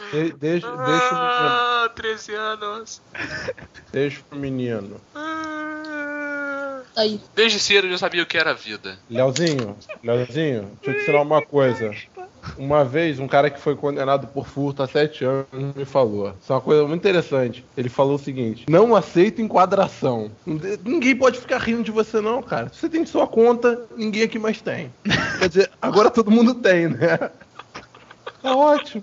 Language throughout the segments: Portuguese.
Deixa o menino. 13 anos. Deixa o menino. Aí. Desde cedo eu já sabia o que era a vida. Leozinho, deixa eu te ensinar uma coisa. Uma vez, um cara que foi condenado por furto há 7 anos me falou. Isso é uma coisa muito interessante. Ele falou o seguinte: não aceito enquadração. Ninguém pode ficar rindo de você não, cara. Você tem sua conta, ninguém aqui mais tem. Quer dizer, agora todo mundo tem, né? É ótimo.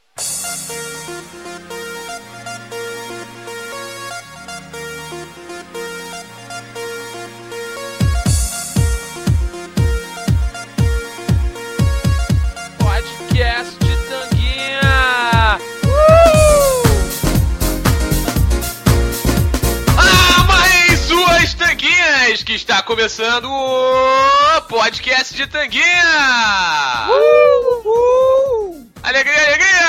Podcast de Tanguinha! Amarrem suas tanguinhas, que está começando o Podcast de Tanguinha! Alegria, alegria!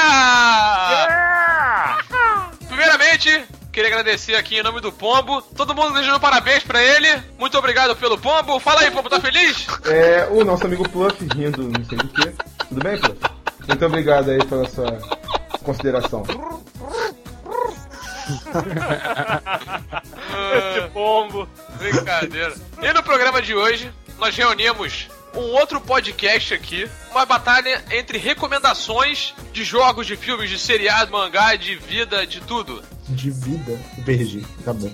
Primeiramente, queria agradecer aqui em nome do Pombo. Todo mundo desejando parabéns pra ele. Muito obrigado pelo Pombo. Fala aí, Pombo, tá feliz? O nosso amigo Pluff rindo, não sei do que. Tudo bem, Pluff? Muito obrigado aí pela sua consideração. Esse Pombo. Brincadeira. E no programa de hoje, nós reunimos um outro podcast aqui, uma batalha entre recomendações de jogos, de filmes, de seriado, mangá, de vida, de tudo. De vida? Perdi, tá bom.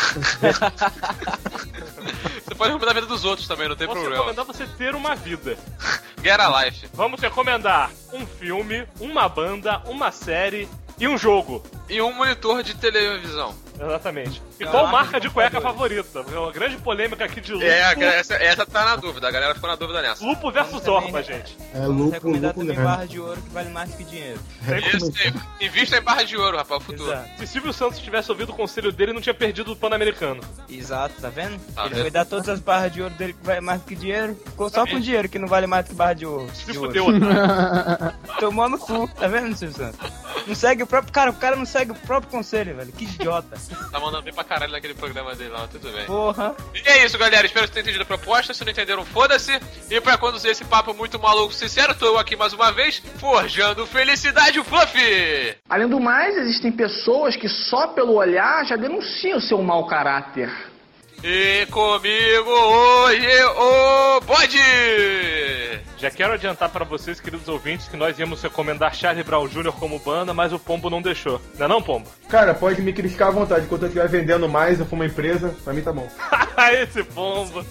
Você pode recomendar a vida dos outros também, não tem problema. Vamos recomendar você ter uma vida. Get a life. Vamos recomendar um filme, uma banda, uma série e um jogo. E um monitor de televisão. Exatamente. E qual marca de cueca favorita? É uma grande polêmica aqui de Lupo. Essa tá na dúvida, a galera ficou na dúvida nessa. Lupo versus Orba, gente. Lupo recomendar também grande. barra de ouro que vale mais do que dinheiro. Isso, invista em barra de ouro, rapaz, o futuro. Exato. Se Silvio Santos tivesse ouvido o conselho dele, não tinha perdido o Pan-Americano. Exato, tá vendo? Tá Ele vendo? foi dar todas as barras de ouro dele que vale mais do que dinheiro. Ficou só com dinheiro que não vale mais do que barra de ouro. Se fudeu, otário. Tomou no cu, tá vendo, Silvio Santos? Não segue o próprio cara, o cara não segue o próprio conselho, velho. Que idiota. Tá mandando bem pra caralho naquele programa dele lá, tudo bem. Porra. E é isso, galera. Espero que vocês tenham entendido a proposta. Se não entenderam, foda-se. E pra conduzir esse papo muito maluco, sincero, tô eu aqui mais uma vez, forjando felicidade, o Fluffy! Além do mais, existem pessoas que só pelo olhar já denunciam seu mau caráter. E comigo hoje, o Bode! Já quero adiantar pra vocês, queridos ouvintes, que nós íamos recomendar Charlie Brown Jr. como banda, mas o Pombo não deixou. Não é não, Pombo? Cara, pode me criticar à vontade. Enquanto eu estiver vendendo mais, eu for uma empresa, pra mim tá bom. Esse Pombo.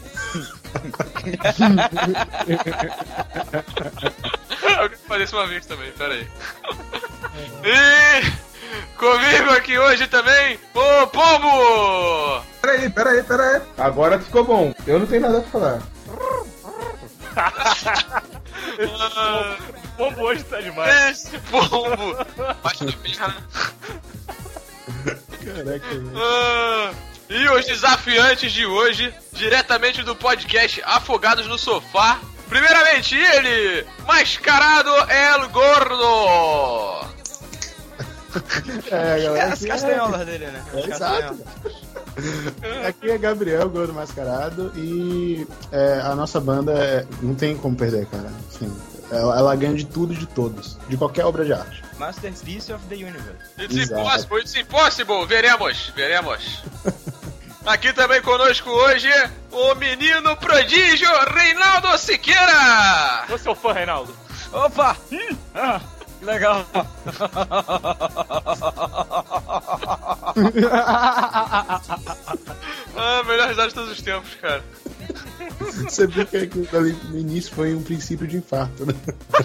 Eu quero fazer isso uma vez também, pera aí. E comigo aqui hoje também, o Pombo! Pera aí. Agora ficou bom. Eu não tenho nada pra falar. O Pombo hoje tá demais. Esse Pombo! Baixa da minha. Caraca, E os desafiantes de hoje, diretamente do podcast Afogados no Sofá. Primeiramente ele, Mascarado El Gordo. galera. As castanholas dele, né? As Exato. Aqui é Gabriel, Gordo Mascarado, e a nossa banda não tem como perder, cara. Assim, ela ganha de tudo e de todos, de qualquer obra de arte. Masterpiece of the Universe. It's impossible, veremos. Aqui também conosco hoje, o menino prodígio, Reinaldo Siqueira. Você é o fã, Reinaldo? Opa! Que legal. Melhor risada de todos os tempos, cara. Você viu que aquilo ali no início foi um princípio de infarto, né?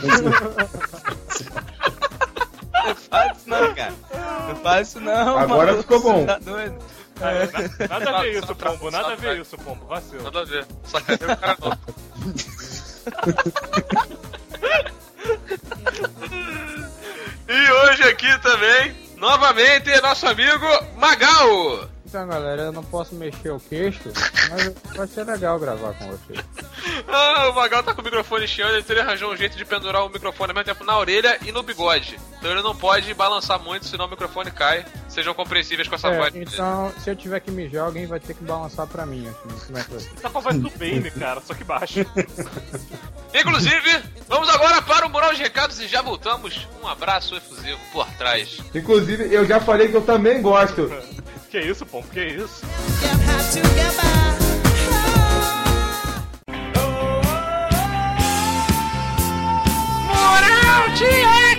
Não faz isso não, cara. Não faz isso não, Agora mano. ficou bom. Você tá doido? Nada a ver isso, Pombo. Nada a ver isso, Pombo. Vacilo. Nada a ver. Sacanagem o cara não. E hoje aqui também, novamente, nosso amigo Magal. Então, galera, eu não posso mexer o queixo, mas vai ser legal gravar com vocês. O Magal tá com o microfone chiando, ele arranjou um jeito de pendurar o microfone ao mesmo tempo na orelha e no bigode. Então ele não pode balançar muito, senão o microfone cai. Sejam compreensíveis com essa voz. Então, se eu tiver que mijar, alguém vai ter que balançar pra mim, assim, como é que vai ser? Tá com a voz do Bane, cara, só que baixo. Inclusive, vamos agora para o Mural de Recados e já voltamos. Um abraço efusivo por trás. Inclusive, eu já falei que eu também gosto. Que isso, Pombo, que isso? Mural de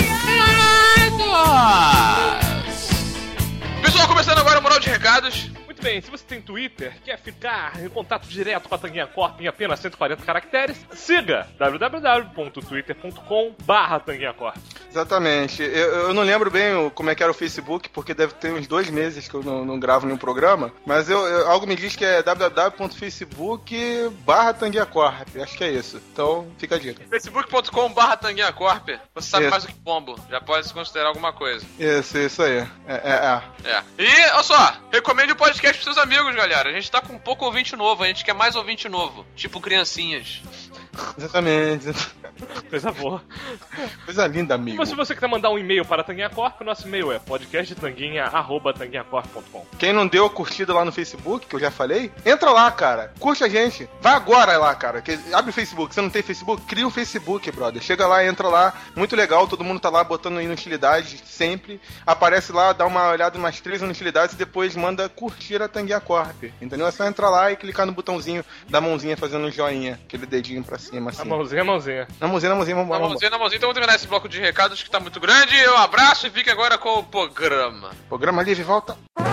Recados! Pessoal, começando agora o Mural de Recados. Muito bem, se você tem Twitter, quer ficar em contato direto com a Tanguinha Corp em apenas 140 caracteres, siga www.twitter.com/Tanguinha Corp. Exatamente. Eu não lembro bem como é que era o Facebook, porque deve ter uns 2 meses que eu não gravo nenhum programa, mas algo me diz que é www.facebook/Tanguinha Corp. Acho que é isso. Então, fica a dica. facebook.com/Tanguinha Corp. Você sabe mais do que Pombo. Já pode se considerar alguma coisa. Isso aí. É. E, olha só, recomende o podcast pros seus amigos, galera. A gente tá com um pouco ouvinte novo, a gente quer mais ouvinte novo. Tipo criancinhas. Exatamente. Coisa boa. Coisa linda, amigo. Mas se você quiser mandar um e-mail para a Tanguinha Corp, nosso e-mail é podcasttanguinha@tanguinhacorp.com. Quem não deu a curtida lá no Facebook, que eu já falei, entra lá, cara. Curte a gente. Vai agora lá, cara. Abre o Facebook. Você não tem Facebook? Cria um Facebook, brother. Chega lá, entra lá. Muito legal. Todo mundo tá lá botando inutilidades sempre. Aparece lá, dá uma olhada em umas 3 inutilidades e depois manda curtir a Tanguinha Corp. Entendeu? É só entrar lá e clicar no botãozinho da mãozinha fazendo um joinha. Aquele dedinho pra cima, assim. A mãozinha. Na mãozinha, vamos Na mãozinha. Então vamos terminar esse bloco de recados que tá muito grande. Um abraço e fique agora com o programa. Programa livre, volta.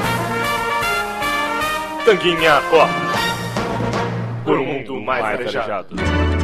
Tanguinha Corp. Por um mundo mais arejado.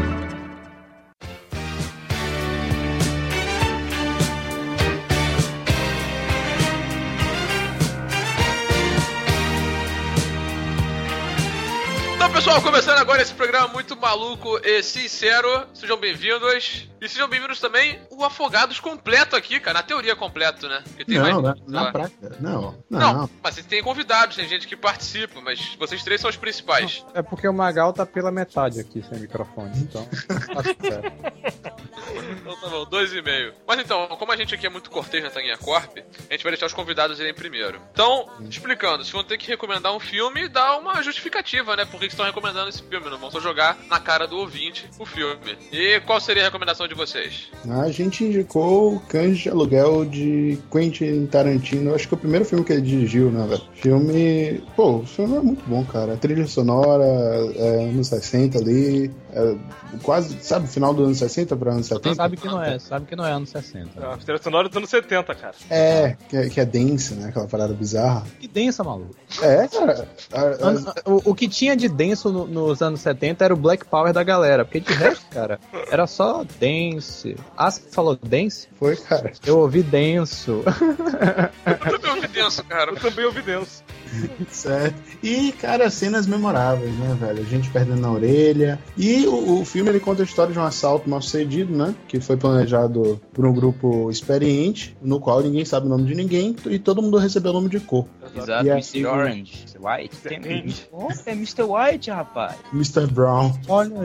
Então, pessoal, começando agora esse programa muito maluco e sincero, sejam bem-vindos. E sejam bem-vindos também o Afogados completo aqui, cara, na teoria completo, né? Porque tem na prática. Não, mas vocês têm convidados, tem gente que participa, mas vocês 3 são os principais. É porque o Magal tá pela metade aqui sem microfone, então acho que é. Então tá bom, 2,5. Mas então, como a gente aqui é muito cortês na Tanguinha Corp, a gente vai deixar os convidados irem primeiro. Então, explicando, vocês vão ter que recomendar um filme e dar uma justificativa, né? Por que estão recomendando esse filme, não vão só jogar na cara do ouvinte o filme. E qual seria a recomendação de vocês? A gente indicou o Cães de Aluguel de Quentin Tarantino. Acho que é o primeiro filme que ele dirigiu, né, velho? O filme é muito bom, cara. A trilha sonora, anos 60 ali, quase, sabe, final dos anos 60 para anos 70? Sabe que não é anos 60. A trilha sonora dos anos 70, cara. Que é densa, né? Aquela parada bizarra. Que densa, maluco. Cara. O que tinha de denso nos anos 70 era o Black Power da galera, porque de resto, cara, era só dance. Você falou dance? Foi, cara. Eu ouvi denso. Eu também ouvi denso, cara. Eu também ouvi denso. Certo. E, cara, cenas memoráveis, né, velho? A gente perdendo na orelha. E o filme, ele conta a história de um assalto mal sucedido, né? Que foi planejado por um grupo experiente, no qual ninguém sabe o nome de ninguém e todo mundo recebeu o nome de cor. Exato, Mr. Orange, Mr. White. É Mr. White, rapaz. Mr. Brown. Olha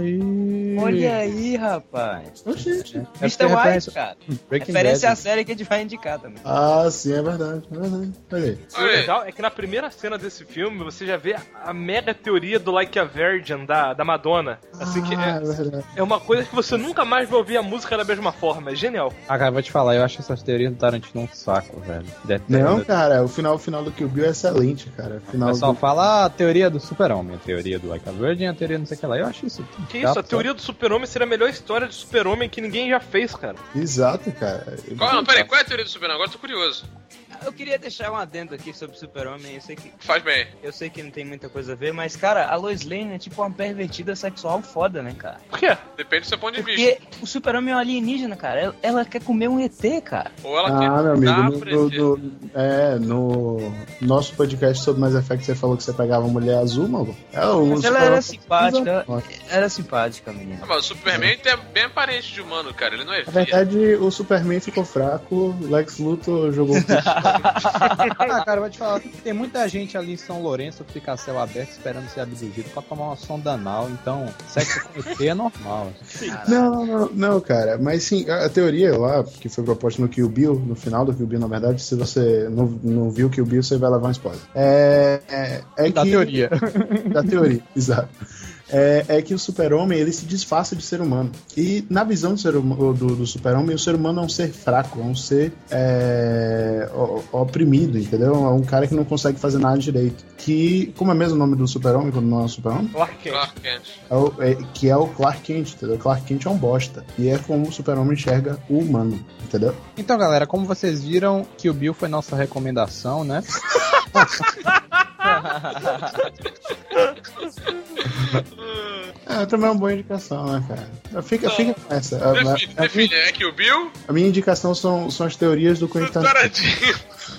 aí, rapaz. Oxi. Mr. White, cara. Referência à série que a gente vai indicar também. Ah, sim, é verdade. Olha aí. O legal é que na primeira cena desse filme você já vê a mega teoria do Like a Virgin da Madonna. Assim que é uma coisa que você nunca mais vai ouvir a música da mesma forma. É genial. Ah, cara, vou te falar, eu acho essas teorias do Tarantino um saco, velho. Não, cara, o final do Kill Bill é excelente, cara. O pessoal fala a teoria do super-homem, a teoria do Like a Virgin, a teoria não sei o que lá. Eu acho isso tudo que isso? A teoria do super-homem seria a melhor história de super-homem que ninguém já fez, cara. Exato, cara. Qual é a teoria do super-homem? Agora eu tô curioso. Eu queria deixar um adendo aqui sobre o Super-Homem. Faz bem. Eu sei que não tem muita coisa a ver, mas, cara, a Lois Lane é tipo uma pervertida sexual foda, né, cara? Por quê? Depende do seu ponto de vista. Porque o Super-Homem é um alienígena, cara. Ela quer comer um ET, cara. Ou ela quer meu amigo, no nosso podcast sobre Mass Effect você falou que você pegava uma mulher azul, mano. Mas ela era simpática. Era simpática, menina. Mas o Superman é bem aparente de humano, cara. Ele não é Na verdade, o Superman ficou fraco, Lex Luthor jogou cara, vou te falar, tem muita gente ali em São Lourenço que fica a céu aberto esperando ser abduzido pra tomar uma sonda anal, então sexo com ET é normal. Não, cara, mas sim, a teoria lá, que foi proposta no Kill Bill, no final do Kill Bill, na verdade, se você não viu o Kill Bill, você vai levar um spoiler. Da teoria, exato. é que o super-homem, ele se disfarça de ser humano. E na visão do super-homem, o ser humano é um ser fraco, é um ser oprimido, entendeu? É um cara que não consegue fazer nada direito. Que, como é mesmo o nome do super-homem quando não é o super-homem? Clark Kent. Que é o Clark Kent, entendeu? Clark Kent é um bosta. E é como o super-homem enxerga o humano, entendeu? Então, galera, como vocês viram, que o Bill foi nossa recomendação, né? Também é uma boa indicação, né, cara? Fica com essa. Define, é que o Bill... A minha indicação são as teorias do Quentin Tarantino.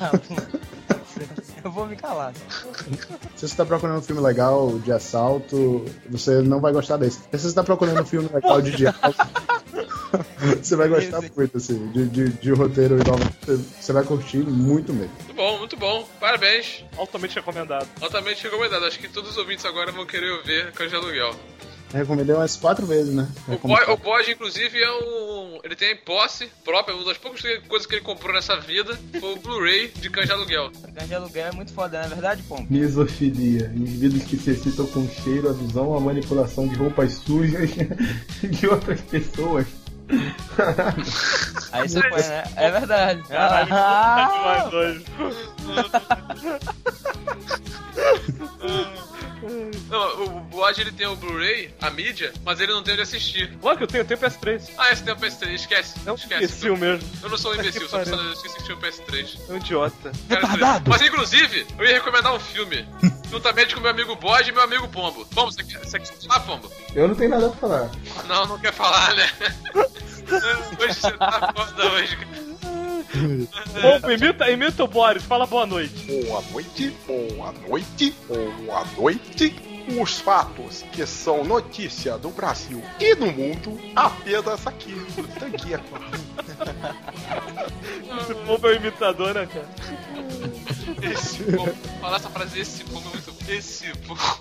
Eu vou me calar. Se você tá procurando um filme legal de assalto, você não vai gostar desse. Se você tá procurando um filme legal de diálogo, você vai gostar muito, assim, de roteiro e nome. Você vai curtir muito mesmo. Muito bom. Parabéns. Altamente recomendado. Altamente recomendado. Acho que todos os ouvintes agora vão querer ver Cães de Aluguel. Recomendei umas 4 vezes, né? O Bode, inclusive, ele tem posse própria. Uma das poucas coisas que ele comprou nessa vida foi o Blu-ray de Cães de Aluguel. Cães de Aluguel é muito foda, não é verdade, Pombo? Misofilia. Indivíduos que se excitam com cheiro, a visão, a manipulação de roupas sujas de outras pessoas. Aí você põe, né? É verdade. Não, o Bode, ele tem o Blu-ray, a mídia, mas ele não tem onde assistir. Claro que eu tenho PS3. Esse tem o PS3, esquece. Esqueci o mesmo. Eu não sou um imbecil, só esqueci que tinha o PS3. É um idiota. Mas inclusive, eu ia recomendar um filme, juntamente com meu amigo Bode e meu amigo Pombo. Pombo, você quer falar, Pombo? Eu não tenho nada pra falar. Não quer falar, né? Hoje você tá foda hoje, cara. Pombo, imita o Boris, fala boa noite. Boa noite. Os fatos que são notícia do Brasil e do mundo, apenas aqui. Esse Pombo é um imitador, né, cara? Esse Pombo. Falar essa frase, esse Pombo é muito bom. Esse Pombo.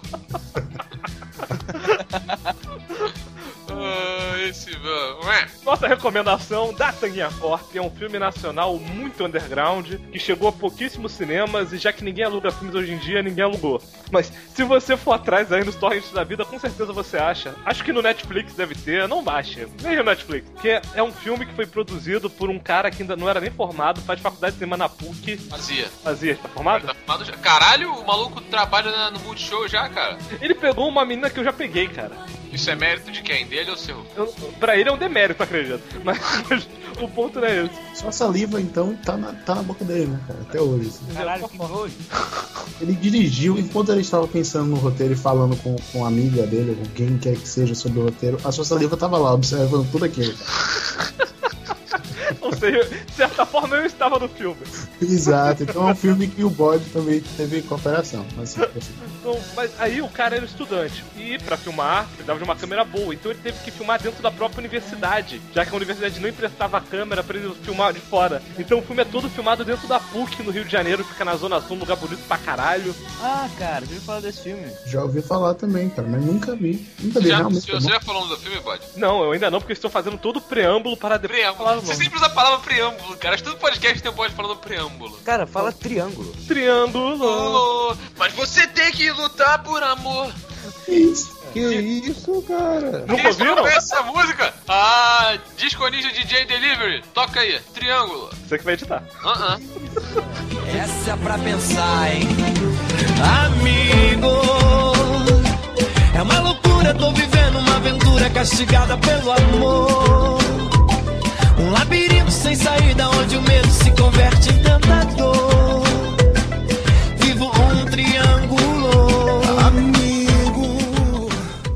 Nossa recomendação da Tanguinha Corp é um filme nacional muito underground que chegou a pouquíssimos cinemas e já que ninguém aluga filmes hoje em dia, ninguém alugou. Mas se você for atrás aí nos torrents da vida, com certeza você acha. Acho que no Netflix deve ter, não baixe, nem no Netflix. Que é um filme que foi produzido por um cara que ainda não era nem formado, faz faculdade de cinema na PUC. Fazia, tá formado? Tá formado já. Caralho, o maluco trabalha no Multishow já, cara. Ele pegou uma menina que eu já peguei, cara. Isso é mérito de quem? Dele ou seu? Pra ele é um demérito, acredito. Mas o ponto não é esse. Só a saliva, então, tá na boca dele, né, cara? Até hoje. Assim. Caralho, que nojo. Ele dirigiu, enquanto ele estava pensando no roteiro e falando com a amiga dele, ou com quem quer que seja sobre o roteiro, a sua saliva tava lá, observando tudo aquilo. Ou seja, de certa forma eu estava no filme. Exato, então é um filme que o Bode também teve cooperação. Assim. Então, mas aí o cara era estudante e pra filmar precisava de uma câmera boa, então ele teve que filmar dentro da própria universidade, já que a universidade não emprestava a câmera pra ele filmar de fora. Então o filme é todo filmado dentro da PUC no Rio de Janeiro, fica na Zona Sul, um lugar bonito pra caralho. Ah, cara, eu ouvi falar desse filme. Já ouvi falar também, cara, mas nunca vi. Realmente. Você já falou do filme, Bode? Não, eu ainda não, porque estou fazendo todo o preâmbulo para depois falar o nome. Você sempre usa a palavra preâmbulo, cara. Todo podcast tem um Bode falando preâmbulo. Cara, fala triângulo. Triângulo. Mas você tem que lutar por amor. Que isso, cara? Nunca ouviram? Essa música? Disco Ninja DJ Delivery. Toca aí. Triângulo. Você que vai editar. Essa é pra pensar, hein? Amigo, é uma loucura, tô vivendo uma aventura castigada pelo amor. Um labirinto sem saída onde o medo se converte em tentador. Vivo um triângulo, amigo.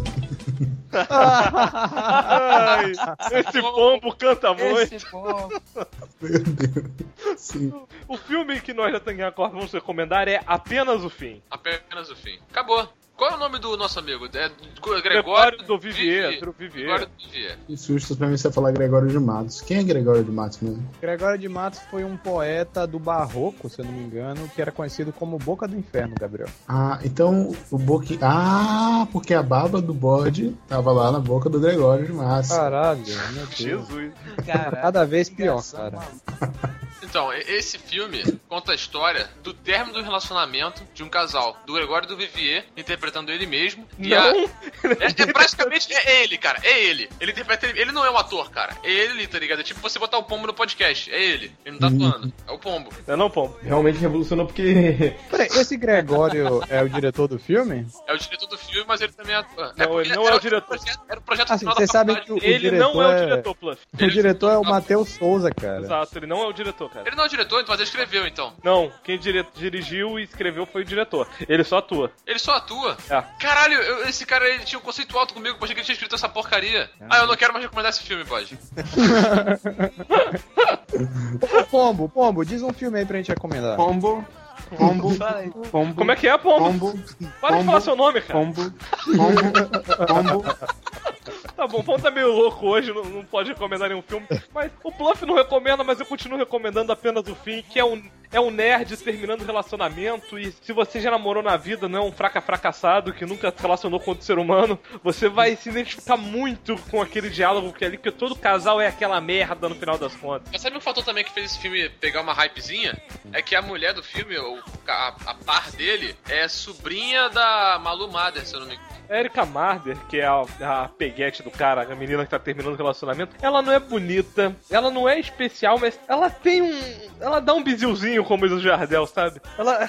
Ai, esse pombo canta muito. Esse pombo. Meu Deus. Sim. O filme que nós da Tanguinha Corp vamos recomendar é Apenas o Fim. Apenas o Fim. Acabou. Qual é o nome do nosso amigo? É Gregório do Vivier. Gregório do Vivier. Que susto pra mim você falar Gregório de Matos. Quem é Gregório de Matos mesmo? Gregório de Matos foi um poeta do Barroco, se eu não me engano, que era conhecido como Boca do Inferno, Gabriel. Então o Boque... porque a barba do bode tava lá na boca do Gregório de Matos. Caralho, meu Deus. Jesus. Caralho, cada vez pior, cara. Então, esse filme conta a história do término do relacionamento de um casal, do Gregório do Vivier, interpretando ele mesmo, Praticamente é ele, cara. É ele. Ele interpreta ele não é um ator, cara. É ele, tá ligado? É tipo você botar o Pombo no podcast. É ele. Ele não tá atuando. É o Pombo. Não, o Pombo. Realmente revolucionou porque... Peraí, esse Gregório é o diretor do filme? É o diretor do filme, mas ele também é ator. Não, ele não é o diretor. Era o projeto Assim, final da vocês sabem faculdade. que o Ele diretor não é o diretor, Pluff. O diretor é o Matheus Souza, cara. Exato, ele não é o diretor, cara. Ele não é o diretor, mas ele escreveu, então. Não, quem dirigiu e escreveu foi o diretor. Ele só atua. Ele só atua? É. Caralho, esse cara ele tinha um conceito alto comigo, achei que ele tinha escrito essa porcaria. Eu não quero mais recomendar esse filme, pode. Pombo, diz um filme aí pra gente recomendar. Pombo. Como é que é, Pombo? Para de falar seu nome, cara. Pombo. Tá bom, o Pombo tá meio louco hoje, não pode recomendar nenhum filme. Mas o Pluff não recomenda, mas eu continuo recomendando apenas o fim, que é um nerd terminando relacionamento. E se você já namorou na vida, não é um fracassado que nunca se relacionou com outro ser humano, você vai se identificar muito com aquele diálogo que é ali, que todo casal é aquela merda no final das contas. Mas sabe um fator também que fez esse filme pegar uma hypezinha? É que a mulher do filme, a par dele, é sobrinha da Malu Mader, se eu não me engano. Erika Marder, que é a peguete do cara, a menina que tá terminando o relacionamento, ela não é bonita, ela não é especial, mas ela tem ela dá um bizilzinho como diz o Jardel, sabe?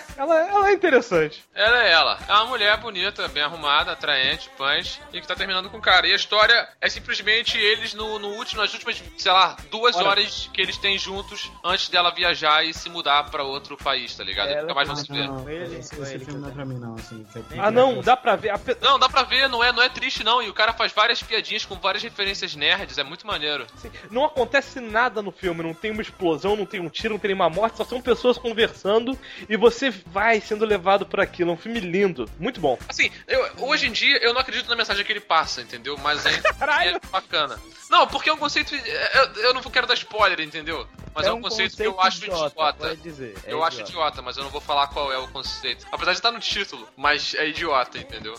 Ela é interessante. Ela é ela. É uma mulher bonita, bem arrumada, atraente, punch, e que tá terminando com o cara. E a história é simplesmente eles nas últimas, sei lá, 2 horas que eles têm juntos antes dela viajar e se mudar pra outro país, tá ligado? Nunca mais vão se ver. Esse filme não é pra mim, não, assim. Não, dá pra ver. Não, dá pra ver, não é triste não, e o cara faz várias piadinhas com várias referências nerds, é muito maneiro. Sim, não acontece nada no filme, não tem uma explosão, não tem um tiro, não tem nenhuma morte, só são pessoas conversando e você vai sendo levado por aquilo, é um filme lindo, muito bom. Assim, hoje em dia eu não acredito na mensagem que ele passa, entendeu? Mas é bacana. Não, porque é um conceito, eu não quero dar spoiler, entendeu? Mas é um conceito que eu acho idiota. Eu acho idiota, mas eu não vou falar qual é o conceito. Apesar de estar no título, mas é idiota, entendeu?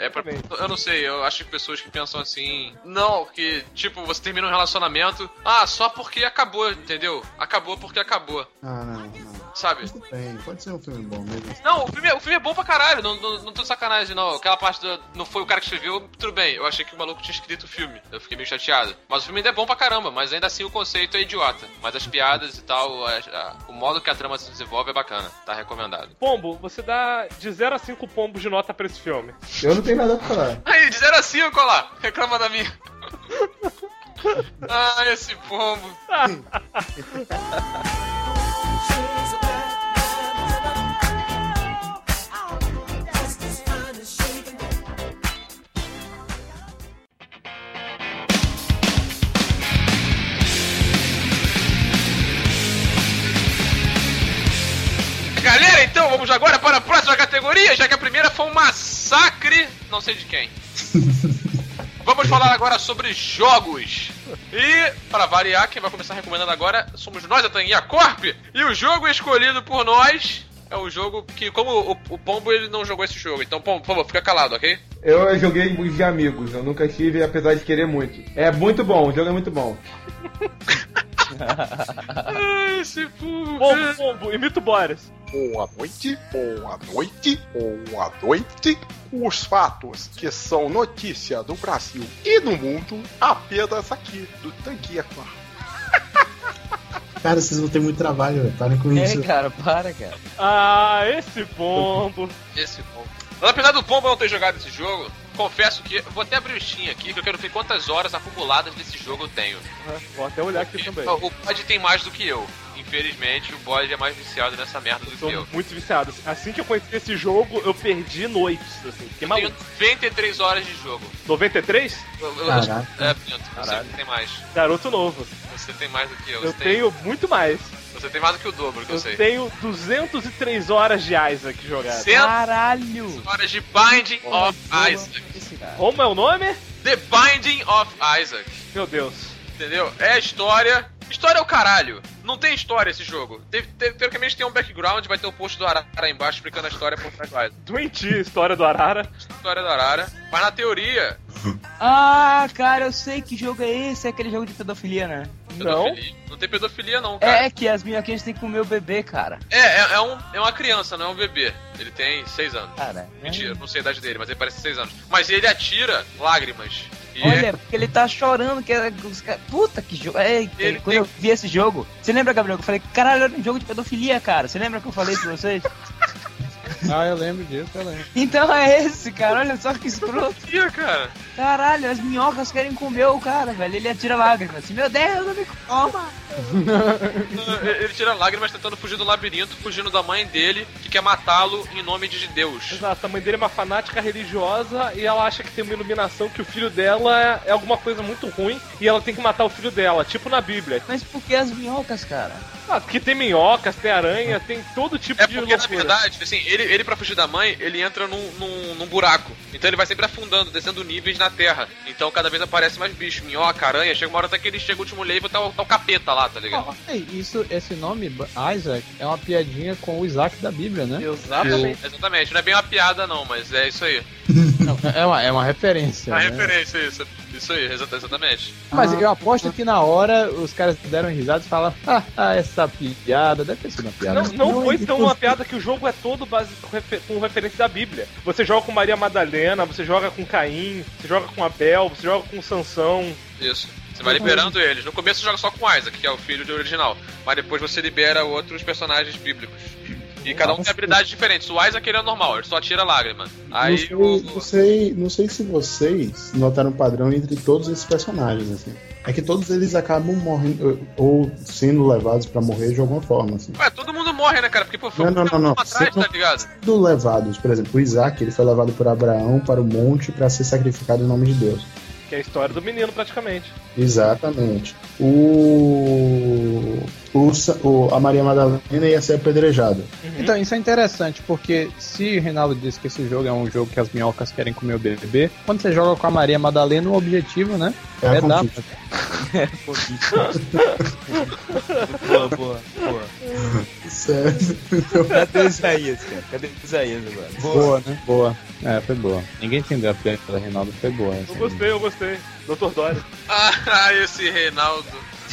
Eu não sei, eu acho que pessoas que pensam assim... Não, que, tipo, você termina um relacionamento... só porque acabou, entendeu? Acabou porque acabou. Não. Sabe? Pode ser um filme bom mesmo. Não, o filme é bom pra caralho, não tô de sacanagem, não. Aquela parte não foi o cara que escreveu, tudo bem. Eu achei que o maluco tinha escrito o filme. Eu fiquei meio chateado. Mas o filme ainda é bom pra caramba, mas ainda assim o conceito é idiota. Mas as piadas e tal, o modo que a trama se desenvolve é bacana. Tá recomendado. Pombo, você dá de 0 a 5 pombos de nota pra esse filme. Eu não tenho nada pra falar. Aí, de 0 a 5, olha lá. Reclama da minha. Esse pombo. Galera, então vamos agora para a próxima categoria, já que a primeira foi um massacre, não sei de quem. Vamos falar agora sobre jogos. E, para variar, quem vai começar recomendando agora somos nós, a Tanguinha Corp. E o jogo escolhido por nós é um jogo que, como o Pombo, ele não jogou esse jogo. Então, Pombo, por favor, fica calado, ok? Eu joguei de amigos, eu nunca tive, apesar de querer muito. É muito bom, o jogo é muito bom. Esse Pombo, imita o Boris. Boa noite. Os fatos que são notícia do Brasil e do mundo, apenas aqui, do Tanguinha Corp. Cara, vocês vão ter muito trabalho, velho. Parem com isso. Cara, para, cara. Esse Pombo. Apesar do Pombo não ter jogado esse jogo, confesso que... Vou até abrir o Steam aqui, que eu quero ver quantas horas acumuladas desse jogo eu tenho. Vou até olhar aqui também. O Bode tem mais do que eu. Infelizmente, o Bode é mais viciado nessa merda do que eu. Muito viciado. Assim que eu conheci esse jogo, eu perdi noites, assim. Eu tenho 93 horas de jogo. 93? Caraca. Você tem mais. Garoto novo. Você tem mais do que eu. Eu tenho muito mais. Você tem mais do que o dobro, que eu sei. Eu tenho 203 horas de Isaac jogado. Caralho! Horas de Binding of Isaac. Como é o nome? The Binding of Isaac. Meu Deus. Entendeu? É a história... História é o caralho. Não tem história esse jogo. Teoricamente tem um background, vai ter o post do Arara aí embaixo explicando a história por trás do Isaac. Doentia, história do Arara. História do Arara. Mas na teoria... Cara, eu sei que jogo é esse. É aquele jogo de pedofilia, né? Não tem pedofilia, não, cara. É que as minhoquinhas têm que comer o bebê, cara. É uma criança, não é um bebê. Ele tem 6 anos. Cara, mentira, não sei a idade dele, mas ele parece 6 anos. Mas ele atira lágrimas. Olha, porque ele tá chorando, que puta que jogo. Quando eu vi esse jogo, você lembra, Gabriel, que eu falei, caralho, era um jogo de pedofilia, cara. Você lembra que eu falei isso pra vocês? Eu lembro disso, eu lembro. Então é esse, cara, olha só que escroto. Cara. Caralho, as minhocas querem comer o cara, velho. Ele atira lágrimas. Assim, meu Deus, não me coma. Ele tira lágrimas tentando fugir do labirinto, fugindo da mãe dele, que quer matá-lo em nome de Deus. Exato, a mãe dele é uma fanática religiosa e ela acha que tem uma iluminação que o filho dela é alguma coisa muito ruim e ela tem que matar o filho dela, tipo na Bíblia. Mas por que as minhocas, cara? Porque tem minhocas, tem aranha, tem todo tipo de loucura. Na verdade, assim, ele pra fugir da mãe, ele entra num buraco. Então ele vai sempre afundando, descendo níveis na terra. Então cada vez aparece mais bicho, minhoca, aranha. Chega uma hora até que ele chega o último nível e tá o capeta lá, tá ligado? Esse nome, Isaac, é uma piadinha com o Isaac da Bíblia, né? Exatamente. Não é bem uma piada não, mas é isso aí. É uma referência. É uma né? referência, isso aí, exatamente. Mas eu aposto que na hora os caras deram risada e falaram, essa piada deve ter sido uma piada. Não foi tão uma piada que o jogo é todo com referência da Bíblia. Você joga com Maria Madalena, você joga com Caim, você joga com Abel, você joga com Sansão. Isso. Você vai liberando eles. No começo você joga só com Isaac, que é o filho do original. Mas depois você libera outros personagens bíblicos. E cada um tem habilidades diferentes. O Isaac ele é normal, ele só atira lágrima. Aí não sei se vocês notaram um padrão entre todos esses personagens, assim. É que todos eles acabam morrendo ou sendo levados pra morrer de alguma forma, assim. Todo mundo morre, né, cara? Porque, pô, foi não. atrás, tá ligado? Sendo levados, por exemplo, o Isaac, ele foi levado por Abraão para o monte pra ser sacrificado em nome de Deus. Que é a história do menino, praticamente. Exatamente. A Maria Madalena ia ser apedrejada. Então, isso é interessante, porque se o Reinaldo disse que esse jogo é um jogo que as minhocas querem comer o bebê, quando você joga com a Maria Madalena, o objetivo, né? É dar. Boa. Certo. Cadê o Isaías, cara? Cadê o Isaías agora? Boa, né? Boa. Foi boa. Ninguém entendeu a piada da Reinaldo, foi boa. Eu gostei. Dr. Dory. Esse Reinaldo.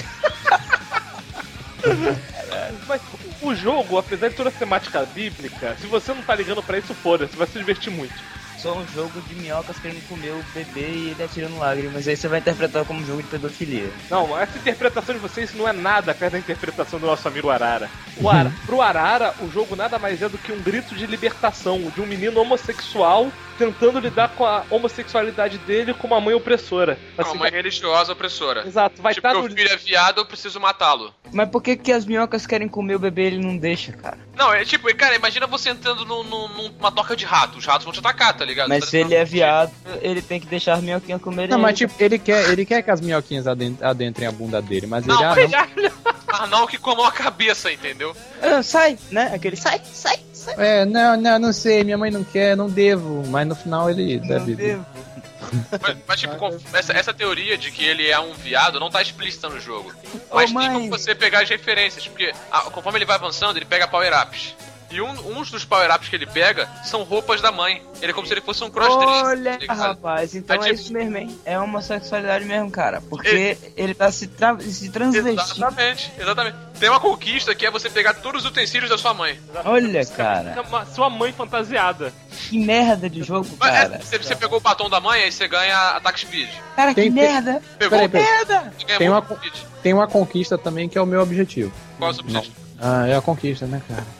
Mas o jogo, apesar de toda a temática bíblica, se você não tá ligando pra isso, foda-se, vai se divertir muito. Só um jogo de minhocas querendo comer o bebê e ele atirando lágrimas. Aí você vai interpretar como um jogo de pedofilia. Não, essa interpretação de vocês não é nada perto da interpretação do nosso amigo Arara. Pro Arara, o jogo nada mais é do que um grito de libertação de um menino homossexual tentando lidar com a homossexualidade dele com uma mãe opressora. Assim, uma mãe religiosa opressoma. Exato, vai estar no... o filho é viado, eu preciso matá-lo. Mas por que as minhocas querem comer o bebê e ele não deixa, cara? Não, é tipo, cara, imagina você entrando numa toca de rato. Os ratos vão te atacar, tá ligado? Mas se ele é viado, ele tem que deixar as minhoquinhas comerem. Não, mas tipo, ele quer que as minhoquinhas adentrem a bunda dele, mas ele não que comam a cabeça, entendeu? Sai, né? Aquele sai. Não sei, minha mãe não quer, não devo, mas no final ele deve. Mas tipo, essa teoria de que ele é um viado não tá explícita no jogo. Mas tem como você pegar as referências, porque conforme ele vai avançando, ele pega power-ups. E uns dos power-ups que ele pega são roupas da mãe. Ele é como se ele fosse um cross-dresser. Olha, rapaz, então é isso mesmo, hein? É homossexualidade mesmo, cara. Porque ele tá se transvestindo. Exatamente. Tem uma conquista que é você pegar todos os utensílios da sua mãe. Olha, cara. Sua mãe fantasiada. Que merda de jogo, cara. Você pegou o batom da mãe, aí você ganha ataque speed. Cara, que merda. Pegou merda. Tem uma conquista também que é o meu objetivo. Qual é o seu objetivo? É a conquista, né, cara?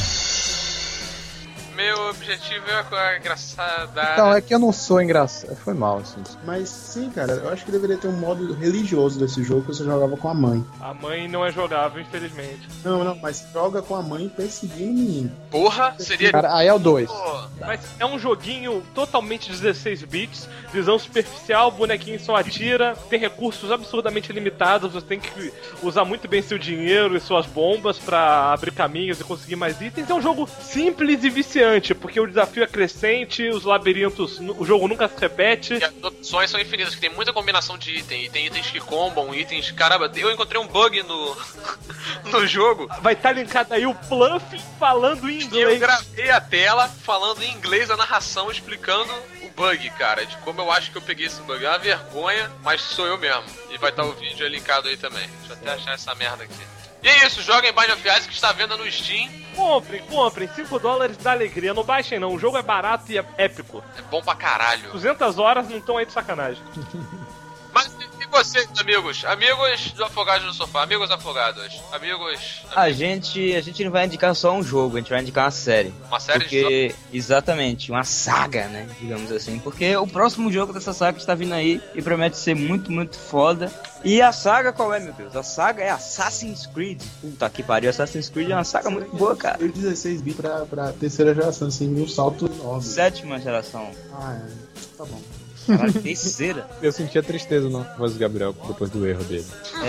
Meu objetivo é engraçada. Então, é que eu não sou engraçado. Foi mal, assim. Mas sim, cara, eu acho que deveria ter um modo religioso desse jogo que você jogava com a mãe. A mãe não é jogável, infelizmente. Não, mas joga com a mãe perseguindo o menino. Porra, seria. Cara, aí é o 2. Mas é um joguinho totalmente 16 bits, visão superficial, bonequinho só atira, tem recursos absurdamente limitados, você tem que usar muito bem seu dinheiro e suas bombas pra abrir caminhos e conseguir mais itens. É um jogo simples e viciante, porque o desafio é crescente, os labirintos, o jogo nunca se repete. E as opções são infinitas, que tem muita combinação de item, e tem itens que combam, itens... Caramba, eu encontrei um bug no jogo. Vai estar linkado aí o Pluff falando em inglês. Eu gravei a tela falando em inglês a narração, explicando o bug, cara, de como eu acho que eu peguei esse bug. É uma vergonha, mas sou eu mesmo. E vai estar o vídeo linkado aí também. Deixa eu até achar essa merda aqui. E é isso, joguem Bind of Isaac, que está à venda no Steam. Comprem, $5 dá alegria. Não baixem não, o jogo é barato e é épico. É bom pra caralho. 200 horas não estão aí de sacanagem. Mas e vocês, amigos? Amigos do Afogados no Sofá, amigos afogados, A gente não vai indicar só um jogo, a gente vai indicar uma série. Uma série porque, exatamente, uma saga, né, digamos assim. Porque o próximo jogo dessa saga está vindo aí e promete ser muito, muito foda. E a saga qual é, meu Deus? A saga é Assassin's Creed. Puta que pariu, Assassin's Creed é uma saga muito boa, cara. 16 bits pra terceira geração, assim, um salto enorme. 7ª geração. Ah, é. Tá bom. Caralho, terceira. Eu sentia tristeza na voz do Gabriel depois do erro dele.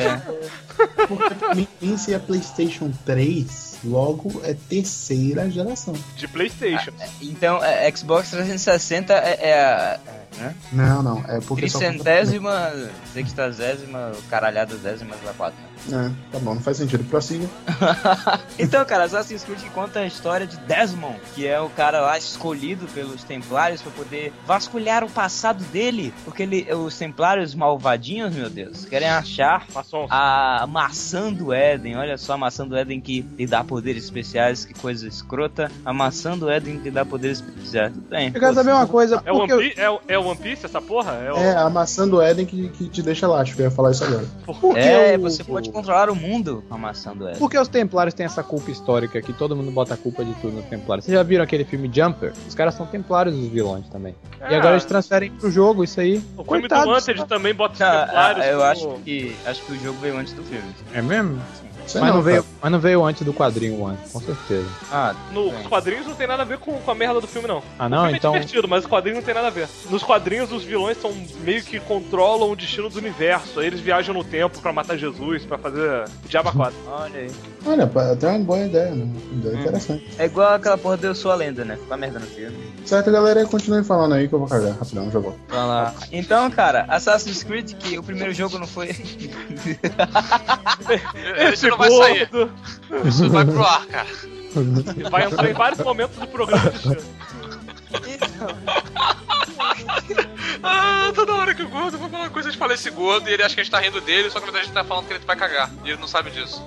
Porque pra mim, se é PlayStation 3, logo é terceira geração. De PlayStation. Então, Xbox 360 né? Não, é porque 300ª, 60ª, caralhada 10ª. Tá bom, não faz sentido. Prossiga. Então, cara, Assassin's Creed conta a história de Desmond, que é o cara lá escolhido pelos Templários pra poder vasculhar o passado dele, porque os Templários malvadinhos, meu Deus, querem achar a maçã do Éden. Olha só, a maçã do Éden que lhe dá poderes especiais, que coisa escrota. A maçã do Éden que lhe dá poderes especiais. Tudo bem. Eu quero saber uma coisa. É One Piece essa porra? A maçã do Éden que te deixa elástico. Eu ia falar isso agora. Você pode controlar o mundo com a maçã do Éden. Porque os Templários têm essa culpa histórica que todo mundo bota a culpa de tudo nos Templários. Vocês já viram aquele filme Jumper? Os caras são Templários, os vilões também. E agora eles transferem pro jogo isso aí. O filme do Wanted também bota os Templários. Eu acho que o jogo veio antes do filme. É mesmo? Sim. Mas não veio antes do quadrinho One, com certeza. Os quadrinhos não tem nada a ver com a merda do filme, não. Ah, não? O filme então... é divertido, mas os quadrinhos não tem nada a ver. Nos quadrinhos, os vilões são meio que controlam o destino do universo. Aí eles viajam no tempo pra matar Jesus, pra fazer o Diabo 4. Olha aí. Olha, até uma boa ideia, né? Ideia interessante. É igual aquela porra de Eu Sou a Lenda, né? Fica merda no filme. Certo, galera, continue falando aí que eu vou cagar. Rapidão, já volto. Vai lá. Então, cara, Assassin's Creed, que o primeiro jogo não foi... Esse não vai sair. Isso vai pro ar, cara. Vai entrar em vários momentos do programa de chão. Toda hora que o gordo vai falar uma coisa, a gente fala esse gordo e ele acha que a gente tá rindo dele, só que na verdade a gente tá falando que ele vai cagar. E ele não sabe disso.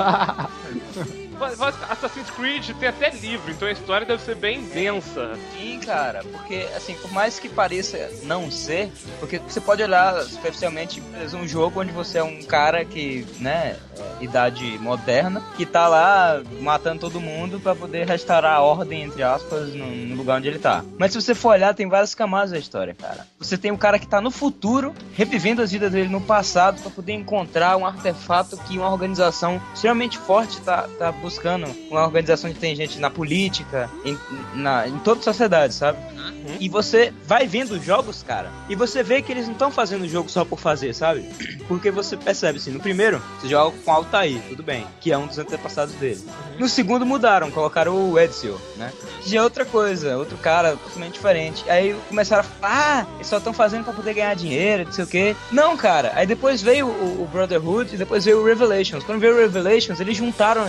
Assassin's Creed tem até livro, então a história deve ser bem densa. Sim, cara, porque assim, por mais que pareça não ser, porque você pode olhar superficialmente um jogo onde você é um cara que, né, idade moderna, que tá lá matando todo mundo pra poder restaurar a ordem, entre aspas, no lugar onde ele tá. Mas se você for olhar, tem várias camadas da história, cara. Você tem um cara que tá no futuro, revivendo as vidas dele no passado pra poder encontrar um artefato que uma organização extremamente forte tá buscando, uma organização que tem gente na política, em toda a sociedade, sabe? E você vai vendo os jogos, cara, e você vê que eles não estão fazendo o jogo só por fazer, sabe? Porque você percebe, assim, no primeiro, você joga com Altair, tudo bem, que é um dos antepassados dele. No segundo mudaram, colocaram o Ezio, né? De outra coisa, outro cara totalmente diferente. Aí começaram a falar, eles só estão fazendo pra poder ganhar dinheiro, não sei o quê. Não, cara, aí depois veio o Brotherhood e depois veio o Revelations. Quando veio o Revelations, eles juntaram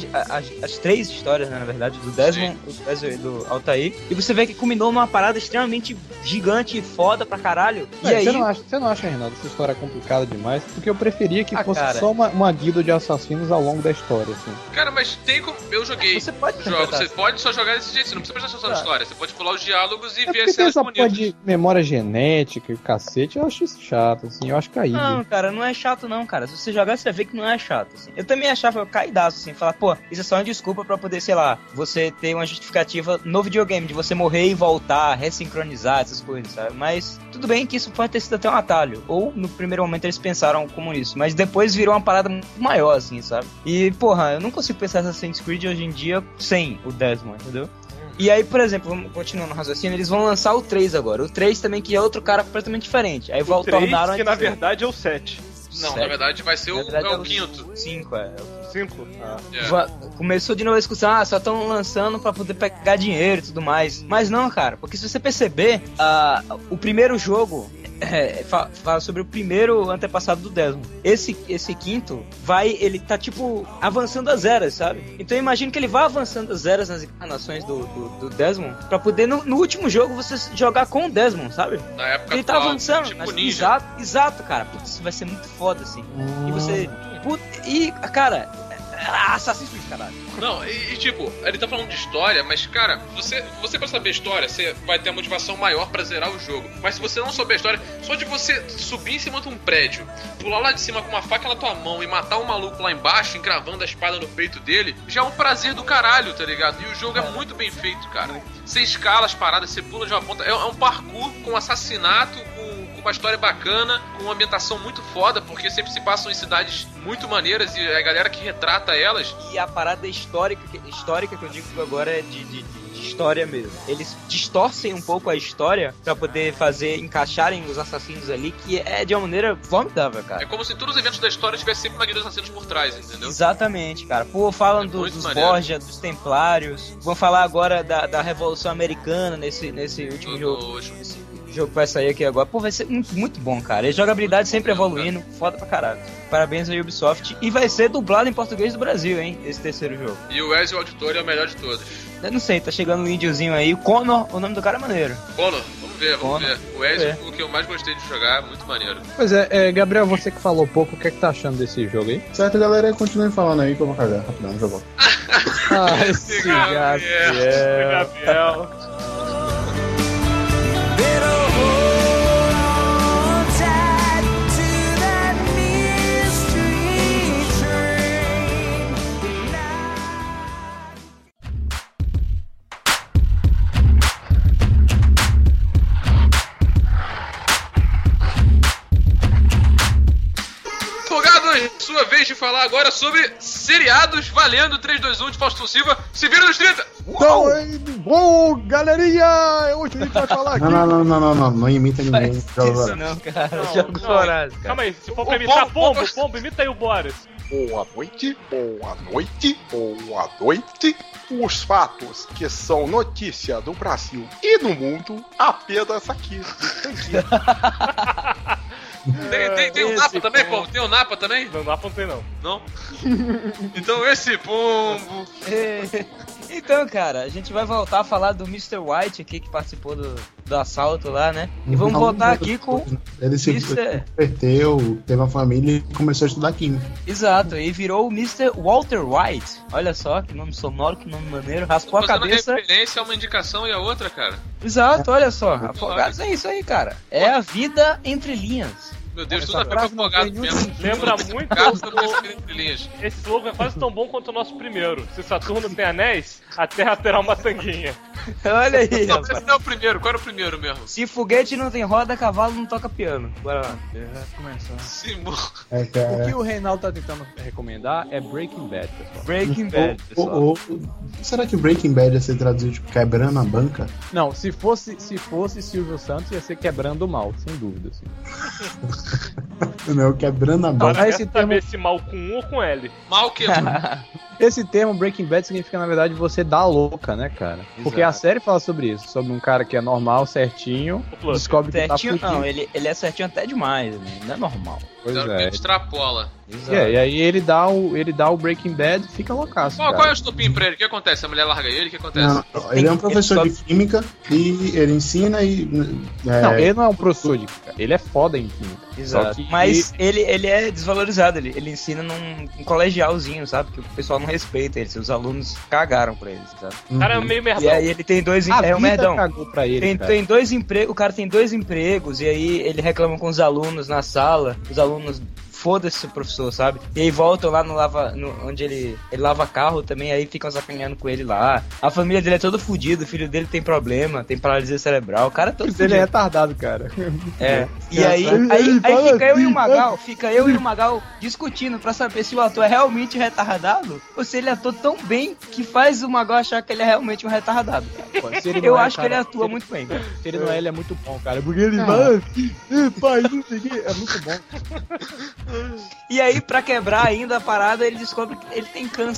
as três histórias, né, na verdade, do Desmond, do Ezio e do Altair. E você vê que culminou numa parada extremamente gigante e foda pra caralho. E aí... Você não acha, Renato, essa história complicada demais? Porque eu preferia que fosse só uma guilda de assassinos ao longo da história, assim. Cara, mas tem como... Eu joguei. Você pode só jogar desse jeito, você não precisa prestar atenção na história. Você pode pular os diálogos e ver as cenas bonitas. De memória genética e cacete, eu acho isso chato, assim, eu acho caído. Não, cara, não é chato não, cara. Se você jogar, você vai ver que não é chato, assim. Eu também achava caidaço, assim, falar, pô, isso é só uma desculpa pra poder, sei lá, você ter uma justificativa no videogame, de você morrer e voltar, ressincronizar essas coisas, sabe? Mas tudo bem que isso pode ter sido até um atalho. Ou, no primeiro momento, eles pensaram como isso, mas depois virou uma parada muito maior, assim, sabe? E, porra, eu não consigo pensar Assassin's Creed hoje em dia sem o Desmond, entendeu? E aí, por exemplo, vamos continuando no raciocínio, eles vão lançar o 3 agora. O 3 também, que é outro cara completamente diferente. Aí o 3, tornaram... que na verdade é o 7. Não, 7. Na verdade vai ser o quinto. 5, é. 5? Começou de novo a discussão, só estão lançando pra poder pegar dinheiro e tudo mais. Mas não, cara, porque se você perceber, o primeiro jogo fala sobre o primeiro antepassado do Desmond. Esse quinto ele tá tipo avançando as eras, sabe? Então eu imagino que ele vai avançando as eras nas encarnações do Desmond pra poder no último jogo você jogar com o Desmond, sabe? Na época ele tá atual, avançando. tipo ninja. Exato, cara. Putz, isso vai ser muito foda, assim. E você... cara... Assassin's Creed, caralho. Não, e tipo, ele tá falando de história, mas cara, você pra saber história, você vai ter a motivação maior pra zerar o jogo. Mas se você não souber a história, só de você subir em cima de um prédio, pular lá de cima com uma faca na tua mão e matar um maluco lá embaixo, encravando a espada no peito dele, já é um prazer do caralho, tá ligado? E o jogo é muito bem feito, cara. Você escala as paradas, você pula de uma ponta. É um parkour com assassinato, com uma história bacana, com uma ambientação muito foda, porque sempre se passam em cidades muito maneiras e a galera que retrata elas. E a parada histórica que eu digo agora é de história mesmo. Eles distorcem um pouco a história pra poder encaixarem os assassinos ali, que é de uma maneira formidável, cara. É como se todos os eventos da história tivessem sempre uma guia dos assassinos por trás, entendeu? Exatamente, cara. Pô, falam dos Borgia, dos Templários. Vão falar agora da Revolução Americana nesse último jogo. O jogo que vai sair aqui agora. Pô, vai ser muito bom, cara. E a jogabilidade sempre evoluindo. Foda pra caralho. Parabéns à Ubisoft. E vai ser dublado em português do Brasil, hein? Esse terceiro jogo. E o Ezio Auditore é o melhor de todos. Eu não sei, tá chegando um índiozinho aí. O Connor, o nome do cara é maneiro. Connor, vamos ver. O Ezio, o que eu mais gostei de jogar, muito maneiro. Pois é, Gabriel, você que falou pouco, o que é que tá achando desse jogo aí? Certo, galera, continue falando aí que eu vou cagar rapidão, já volto. Esse Gabriel. Sua vez de falar agora sobre seriados valendo 3, 2, 1 de Fausto Silva. Se vira nos 30! Então, bom, galerinha, hoje a gente vai falar aqui. Não imita ninguém. Isso não, cara. Jogos horários, cara. Calma aí, se for pra imitar Pombo, imita aí o Boris. Boa noite, boa noite, boa noite. Os fatos que são notícia do Brasil e do mundo, apenas aqui. Tem um Napa também, pô? Tem um Napa também? Não, Napa não tem não. Não? Então esse pombo... Então, cara, a gente vai voltar a falar do Mr. White aqui, que participou do assalto lá, né? E vamos voltar aqui com... Ele se converteu, teve uma família e começou a estudar química. Exato, e virou o Mr. Walter White. Olha só, que nome sonoro, que nome maneiro. Raspou a cabeça. Uma referência a uma indicação e a outra, cara. Exato, olha só. Afogados é isso aí, cara. É a vida entre linhas. Meu Deus, tudo a ver com afogado mesmo. Lembra muito Esse slogan é quase tão bom quanto o nosso primeiro. Se Saturno tem anéis, a Terra terá uma tanguinha. Olha aí, rapaz. Esse não é o primeiro, qual era o primeiro mesmo? Se foguete não tem roda, cavalo não toca piano. Bora lá. Começar. O que o Reinaldo tá tentando recomendar é Breaking Bad, pessoal. Breaking Bad, pessoal. Será que Breaking Bad ia ser traduzido tipo quebrando a banca? Não, se fosse Silvio Santos ia ser quebrando o mal, sem dúvida, assim. Não, quebrando a banca. Para esse termo... esse mal com U ou com L? Mal que Esse termo Breaking Bad significa, na verdade, você dar a louca, né, cara? Exato. Porque a série fala sobre isso, sobre um cara que é normal, certinho, descobre que certinho, tá fudido. Não, ele é certinho até demais, né? Não é normal. Pois é. Extrapola. E aí ele dá o Breaking Bad e fica loucaço. Qual é o estopim pra ele? O que acontece? A mulher larga ele? O que acontece? Não, ele é um professor de química e ele ensina e... Não, ele não é um professor de química, ele é foda em química. Exato. Mas ele é desvalorizado, ele ensina num colegialzinho, sabe? Que o pessoal não respeita ele, os alunos cagaram pra ele, sabe? O cara é meio merdão. E aí ele tem dois empregos. É um merdão. Cagou pra ele, tem dois empregos, o cara tem 2 empregos, e aí ele reclama com os alunos na sala, os alunos foda-se o professor, sabe? E aí voltam lá onde ele lava carro também, aí ficam sacaneando com ele lá. A família dele é toda fodida, o filho dele tem problema, tem paralisia cerebral, o cara é todo fudido. Ele é retardado, cara. É. E aí fica eu e o Magal discutindo pra saber se o ator é realmente retardado ou se ele atua tão bem que faz o Magal achar que ele é realmente um retardado, cara. Eu acho que ele atua muito bem, cara. Se ele não é, ele é muito bom, cara. Porque ele vai assim, pai, não sei o que, é muito bom. E aí, pra quebrar ainda a parada, ele descobre que ele tem câncer.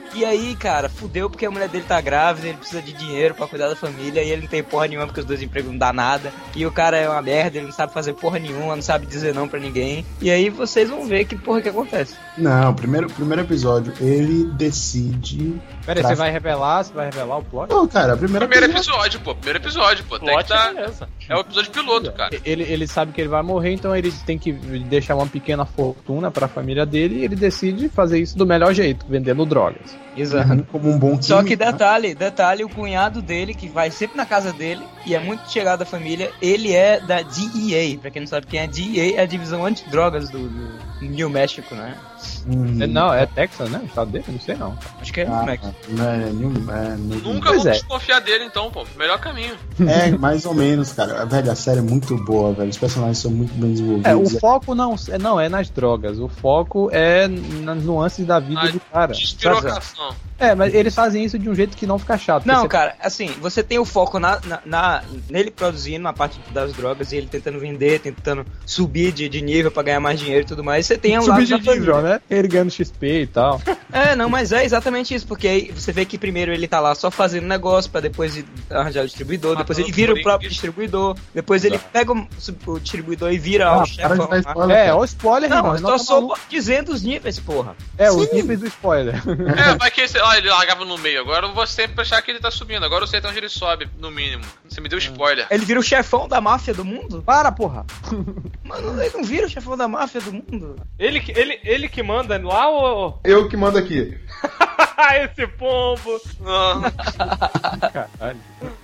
E aí, cara, fudeu porque a mulher dele tá grávida, ele precisa de dinheiro pra cuidar da família e ele não tem porra nenhuma porque os dois empregos não dá nada. E o cara é uma merda, ele não sabe fazer porra nenhuma, não sabe dizer não pra ninguém. E aí vocês vão ver que porra que acontece. Não, primeiro episódio, ele decide... Pera aí, você vai revelar o plot? Não, cara, Primeiro episódio, pô. Tem que tá... É o episódio piloto, cara. Ele sabe que ele vai morrer, então ele tem que deixar uma pequena fortuna pra família dele e ele decide fazer isso do melhor jeito, vendendo drogas. Exato. Como um bom químico. Só que detalhe, o cunhado dele, que vai sempre na casa dele e é muito chegado à família, ele é da DEA. Pra quem não sabe quem é DEA, é a divisão antidrogas do New México, né? Não, é Texas, né? O estado dele? Não sei não. Acho que é New México. Nunca vou desconfiar dele então, pô. Melhor caminho. É, mais ou menos, cara. Velho, a série é muito boa, velho. Os personagens são muito bem desenvolvidos. O foco não é nas drogas. O foco é nas nuances da vida do cara. Despirocação. Mas eles fazem isso de um jeito que não fica chato. Não, cara, assim, você tem o foco nele produzindo na parte das drogas e ele tentando vender, tentando subir de nível pra ganhar mais dinheiro e tudo mais. Você tem um lado da família, né? Ele ganhando XP e tal. Não, mas é exatamente isso, porque aí você vê que primeiro ele tá lá só fazendo negócio pra depois arranjar o distribuidor, depois ele vira o próprio distribuidor, depois ele pega o distribuidor e vira o chefão. Olha o spoiler, não, eu tô dizendo os níveis, porra. Os níveis do spoiler. Vai que ele largava no meio. Agora eu vou sempre achar que ele tá subindo. Agora eu sei até onde ele sobe, no mínimo. Você me deu spoiler. Ele vira o chefão da máfia do mundo? Para, porra! Mano, ele não vira o chefão da máfia do mundo. Ele que manda lá ou... Eu que mando aqui. Esse pombo! Caralho.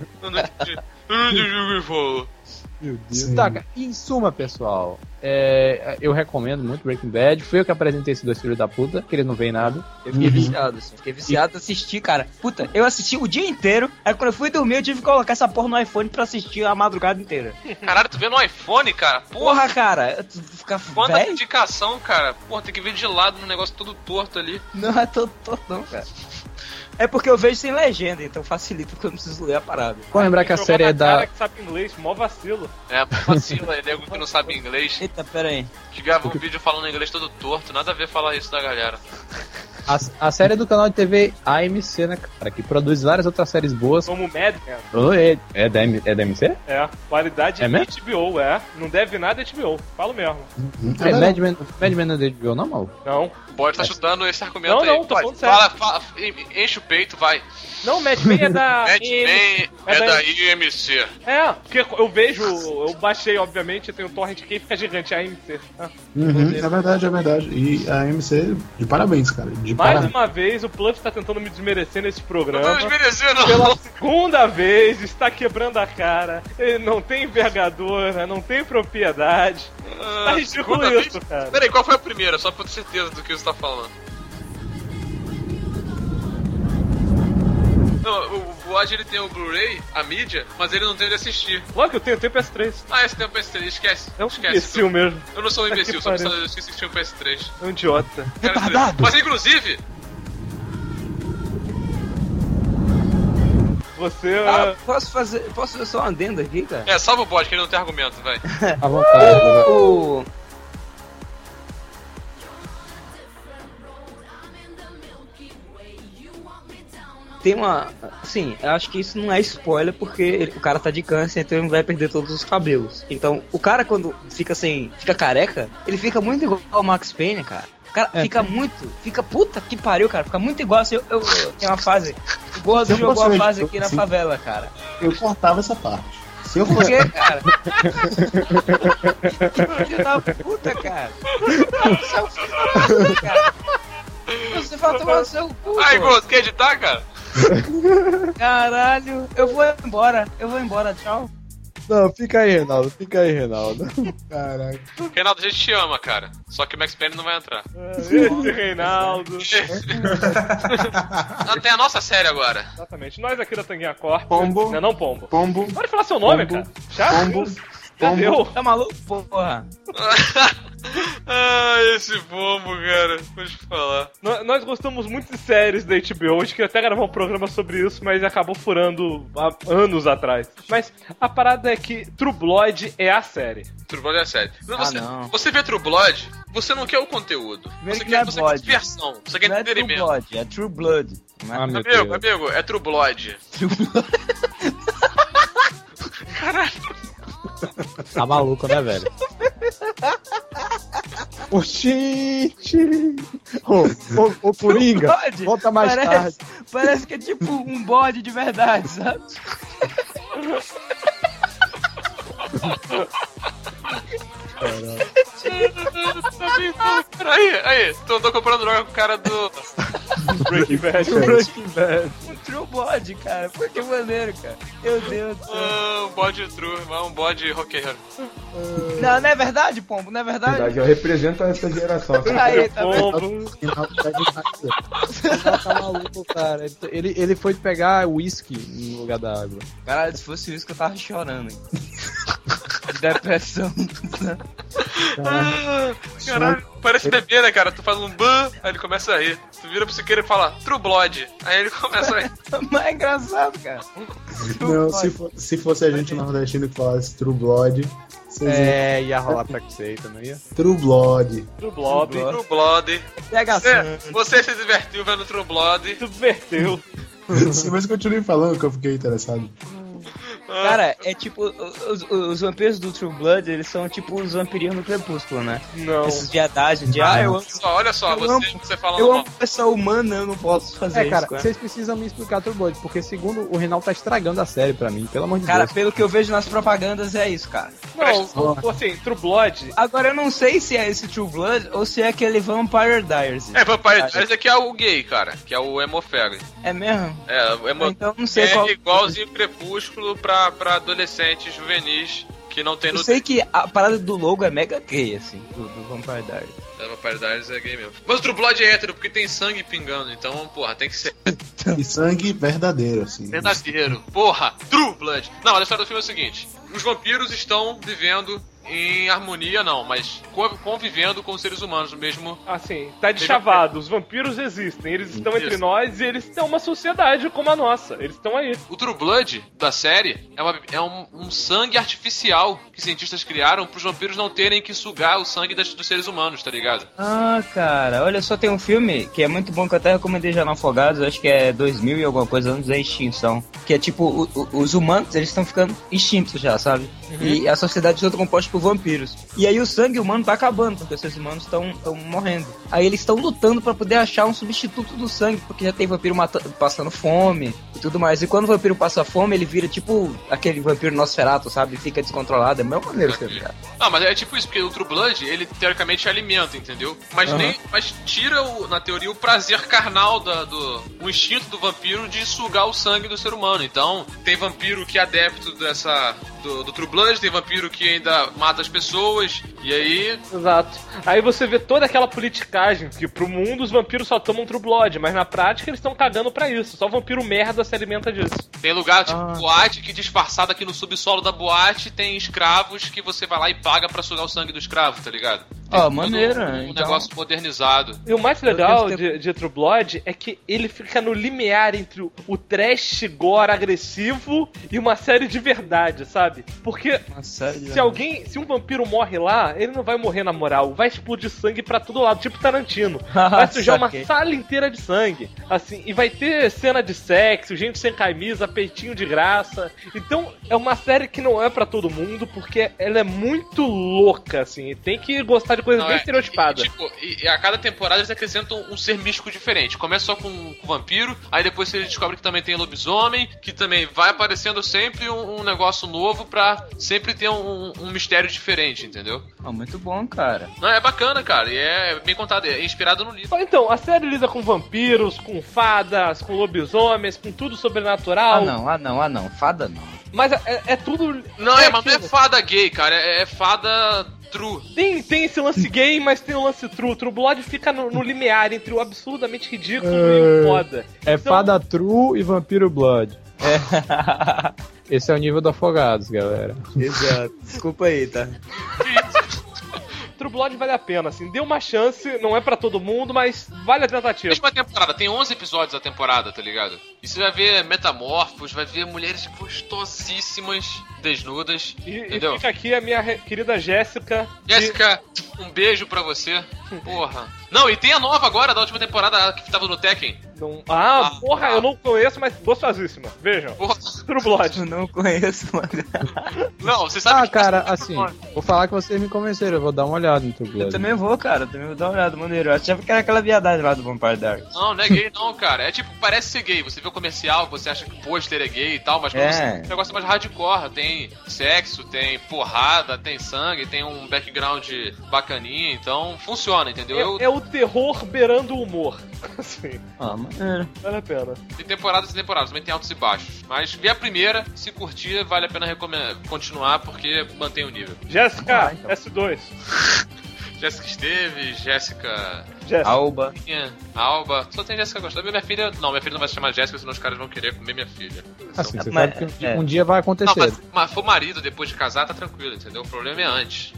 Meu Deus. Tá, em suma, pessoal, eu recomendo muito Breaking Bad. Fui eu que apresentei esses dois filhos da puta, que eles não veem nada. Eu fiquei viciado, assim. Fiquei viciado, assisti, cara. Puta, eu assisti o dia inteiro. Aí quando eu fui dormir, eu tive que colocar essa porra no iPhone pra assistir a madrugada inteira. Caralho, tu vê no iPhone, cara? Porra, cara. Tu fica Quanta velho? indicação, cara. Porra, tem que ver de lado no negócio todo torto ali. Não é todo torto, não, cara. É porque eu vejo sem legenda, então facilita porque eu não preciso ler a parada. Pode lembrar que a série é da... cara que sabe inglês, mó vacilo. Vacilo, é nego que não sabe inglês. Eita, pera aí. Que grava um vídeo falando inglês todo torto, nada a ver falar isso da galera. A série é do canal de TV AMC, né, cara? Que produz várias outras séries boas. Como Mad Men. É da MC? É, qualidade HBO, Não deve nada HBO, falo mesmo. Mad Men não é da HBO, não, maluco? Não. Pode estar chutando esse argumento aí. Não, tô falando sério. Fala, enche o peito, vai. Não, Mad Men é da... Mad Men é da IMC. Porque eu baixei, obviamente, eu tenho um torrent aqui e fica gigante, a AMC. É verdade. E a AMC, de parabéns, cara. Mais uma vez, o Pluff tá tentando me desmerecer nesse programa. Não tô desmerecendo, não. Pela segunda vez, está quebrando a cara. Ele não tem envergadura, não tem propriedade. Tá ridículo isso, cara. Peraí, qual foi a primeira? Só pra ter certeza do que você tá falando. Não, o Void ele tem o Blu-ray, a mídia, mas ele não tem onde assistir. Logo que eu tenho PS3. Esse tem o PS3, esquece. É um imbecil mesmo. Eu não sou um imbecil, só esqueci que tinha o PS3. É um idiota. Retardado! Mas inclusive... Você... Posso fazer só uma adenda aqui, cara? Salva o bot, que ele não tem argumento, vai. À vontade. Tem uma... Assim, eu acho que isso não é spoiler porque o cara tá de câncer, então ele vai perder todos os cabelos. Então, o cara quando fica careca, ele fica muito igual ao Max Payne, cara. O cara fica puta que pariu, cara. Fica muito igual assim. Eu tenho uma fase. O Gordo jogou a fase aqui na favela, cara. Eu cortava essa parte. Se eu Por fosse... quê, cara? Filho da puta, cara. Você é um filho da puta, cara. Você vai tomar no seu cu. Ai, Gordo, quer editar, cara? Caralho, eu vou embora, tchau. Não, fica aí, Reinaldo. Caraca. Reinaldo, a gente te ama, cara. Só que o Max Payne não vai entrar. Esse Reinaldo. Tem a nossa série agora. Exatamente. Nós aqui da Tanguinha Corp. Pombo. Não, Pombo. Pombo. Pode falar seu nome, Pombo. cara. Chato. Pombo. Já deu. Tá maluco, porra? Esse bombo, cara. Vou te falar. Nós gostamos muito de séries da HBO. A gente queria até gravar um programa sobre isso, mas acabou furando há anos atrás. Mas a parada é que True Blood é a série. True Blood é a série. Não. Você vê True Blood, você não quer o conteúdo. Você quer diversão. Você quer entretenimento. Não é True Blood, é True Blood. Amigo, é True Blood. True Blood. Caralho. Tá maluco, né, velho? Oxente! Ô, Coringa, volta mais tarde. Parece que é tipo um bode de verdade, sabe? Aí, tô comprando droga com o cara do Breaking Bad. True Bode, cara. Pô, que maneiro, cara. Meu Deus do céu. Um bode true, um bode roqueiro. Não é verdade, Pombo? Não é verdade? Verdade, eu represento essa geração. Aí, tá Pombo. Tá maluco, cara. Ele foi pegar uísque no lugar da água. Caralho, se fosse isso que eu tava chorando, hein? Depressão. Caralho, parece bebê, né, cara? Tu faz um ban, aí ele começa a rir. Tu vira pro Siqueira e fala True Blood, aí ele começa a rir. Mas é engraçado, cara. Não, se fosse a gente nordestino que falasse True Blood... ia rolar preconceito, não ia? True Blood. True Blood. Você se divertiu vendo True Blood. Subverteu. Mas continue falando que eu fiquei interessado. Cara, é tipo, os vampiros do True Blood, eles são tipo os vampirinhos no Crepúsculo, né? Não. Essas viadagens de, eu amo... Olha só, você fala... Eu amo pessoa humana, eu não posso fazer isso, cara, vocês precisam me explicar True Blood, porque segundo o Reinaldo tá estragando a série pra mim, pelo amor de Deus. Cara, pelo que eu vejo nas propagandas, é isso, cara. Não, assim, True Blood... Agora, eu não sei se é esse True Blood ou se é aquele Vampire Diaries. Vampire Diaries é que é o gay, cara, que é o Hemofag. É mesmo? Então não sei qual... igualzinho Crepúsculo pra adolescentes juvenis que não tem Eu sei que a parada do logo é mega gay, assim, do Vampire Diaries. Vampire Diaries é gay mesmo. Mas o True Blood é hétero porque tem sangue pingando, então, porra, tem que ser... E sangue verdadeiro, assim. Verdadeiro. Porra, True Blood. Não, a história do filme é o seguinte. Os vampiros estão vivendo em harmonia, não, mas convivendo com os seres humanos, mesmo... Assim, tá de chavado. Os vampiros existem, eles estão entre nós e eles têm uma sociedade como a nossa. Eles estão aí. O True Blood da série é um sangue artificial que cientistas criaram pros vampiros não terem que sugar o sangue dos seres humanos, tá ligado? Ah, cara, olha só, tem um filme que é muito bom que eu até recomendei já no Afogados, acho que é 2000 e alguma coisa, antes da extinção. Que é tipo, os humanos, eles estão ficando extintos já, sabe? E a sociedade toda é composta por vampiros. E aí o sangue humano tá acabando, porque os seres humanos estão morrendo. Aí eles estão lutando pra poder achar um substituto do sangue, porque já tem vampiro passando fome e tudo mais. E quando o vampiro passa fome, ele vira tipo aquele vampiro Nosferatu, sabe? Fica descontrolado. É a mesma maneira que ele Não, mas é tipo isso, porque o True Blood, ele teoricamente alimenta, entendeu? Mas mas tira, na teoria, o prazer carnal o instinto do vampiro de sugar o sangue do ser humano. Então, tem vampiro que é adepto do True Blood, tem vampiro que ainda mata as pessoas, e aí... Exato. Aí você vê toda aquela politicagem, que pro mundo os vampiros só tomam True Blood, mas na prática eles estão cagando pra isso. Só vampiro merda se alimenta disso. Tem lugar, tipo, boate, que disfarçado aqui no subsolo da boate tem escravos que você vai lá e paga pra sugar o sangue do escravo, tá ligado? Maneiro, um negócio modernizado. E o mais legal de True Blood é que ele fica no limiar entre o trash gore agressivo e uma série de verdade, sabe? Porque se um vampiro morre lá, ele não vai morrer na moral, vai explodir sangue pra todo lado, tipo Tarantino. Vai sujar uma sala inteira de sangue, assim, e vai ter cena de sexo, gente sem camisa, peitinho de graça. Então é uma série que não é pra todo mundo, porque ela é muito louca, assim, e tem que gostar de coisas bem estereotipadas. E a cada temporada eles acrescentam um ser místico diferente. Começa só com um vampiro, aí depois você descobre que também tem lobisomem, que também vai aparecendo sempre um negócio novo pra sempre ter um mistério diferente, entendeu? Muito bom, cara. Não, é bacana, cara, e é bem contado, é inspirado no livro. Então, a série lida com vampiros, com fadas, com lobisomens, com tudo sobrenatural. Não, fada não. Mas é tudo... Não, mas não é fada gay, cara, é fada... True. Tem esse lance gay, mas tem o lance true. True Blood fica no limiar entre o absurdamente ridículo e o foda. É então... fada true e vampiro blood. Esse é o nível do Afogados, galera. Exato. Desculpa aí, tá? True Blood vale a pena, assim, dê uma chance, não é pra todo mundo, mas vale a tentativa. Mesma temporada, tem 11 episódios da temporada, tá ligado? E você vai ver metamorfos, vai ver mulheres gostosíssimas, desnudas, entendeu? E fica aqui a minha querida Jéssica. Jéssica, um beijo pra você. Porra. Não, e tem a nova agora, da última temporada, que tava no Tekken. Porra, eu não conheço, mas gostosíssima. Vejam. True Blood. Eu não conheço, mano. Não, você sabe que... cara, assim, vou falar que vocês me convenceram, eu vou dar uma olhada no True Blood. Eu também vou, cara, também vou dar uma olhada, maneiro. Eu achava que era aquela viadagem lá do Vampire Diaries. Não, não é gay não, cara. É tipo, parece ser gay. Você vê o comercial, você acha que o pôster é gay e tal, mas quando você... o negócio é mais hardcore. Tem sexo, tem porrada, tem sangue, tem um background bacaninha, então funciona, entendeu? É o terror beirando o humor. Assim. Maneiro. Vale a pena. Tem temporadas e temporadas, também tem altos e baixos. Mas vê a primeira, se curtir, vale a pena continuar, porque mantém o nível. Jéssica, então. S2. Jéssica Esteves, Jéssica... Alba. Alba. Só tem Jéssica gostando. Minha filha... Não, minha filha não vai se chamar Jéssica, senão os caras vão querer comer minha filha. Assim, você sabe que um dia vai acontecer. Não, mas for marido depois de casar, tá tranquilo, entendeu? O problema é antes.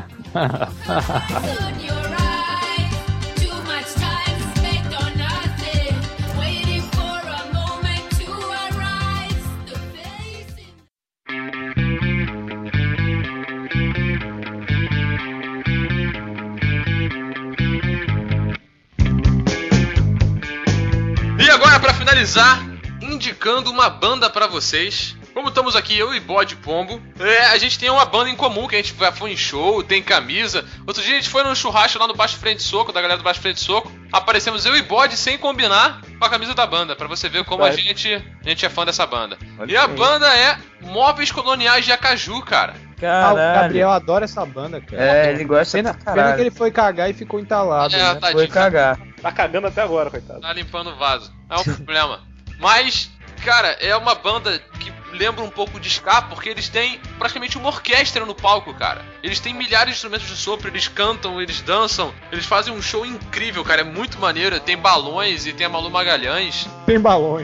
E agora, pra finalizar, indicando uma banda pra vocês. Como estamos aqui, eu e Bode Pombo, a gente tem uma banda em comum, que a gente foi em show, tem camisa. Outro dia a gente foi num churrasco lá no Baixo Frente Soco, da galera do Baixo Frente Soco. Aparecemos eu e Bode sem combinar com a camisa da banda, pra você ver como a gente é fã dessa banda. E a banda é Móveis Coloniais de Acaju, cara. O Gabriel adora essa banda, cara. Ele gosta pena que ele foi cagar e ficou entalado, né? Foi cagar. Tá cagando até agora, coitado. Tá limpando o vaso. É um problema. Mas, cara, é uma banda que lembra um pouco de ska, porque eles têm praticamente uma orquestra no palco, cara. Eles têm milhares de instrumentos de sopro, eles cantam, eles dançam, eles fazem um show incrível, cara. É muito maneiro. Tem balões e tem a Malu Magalhães. Tem balões.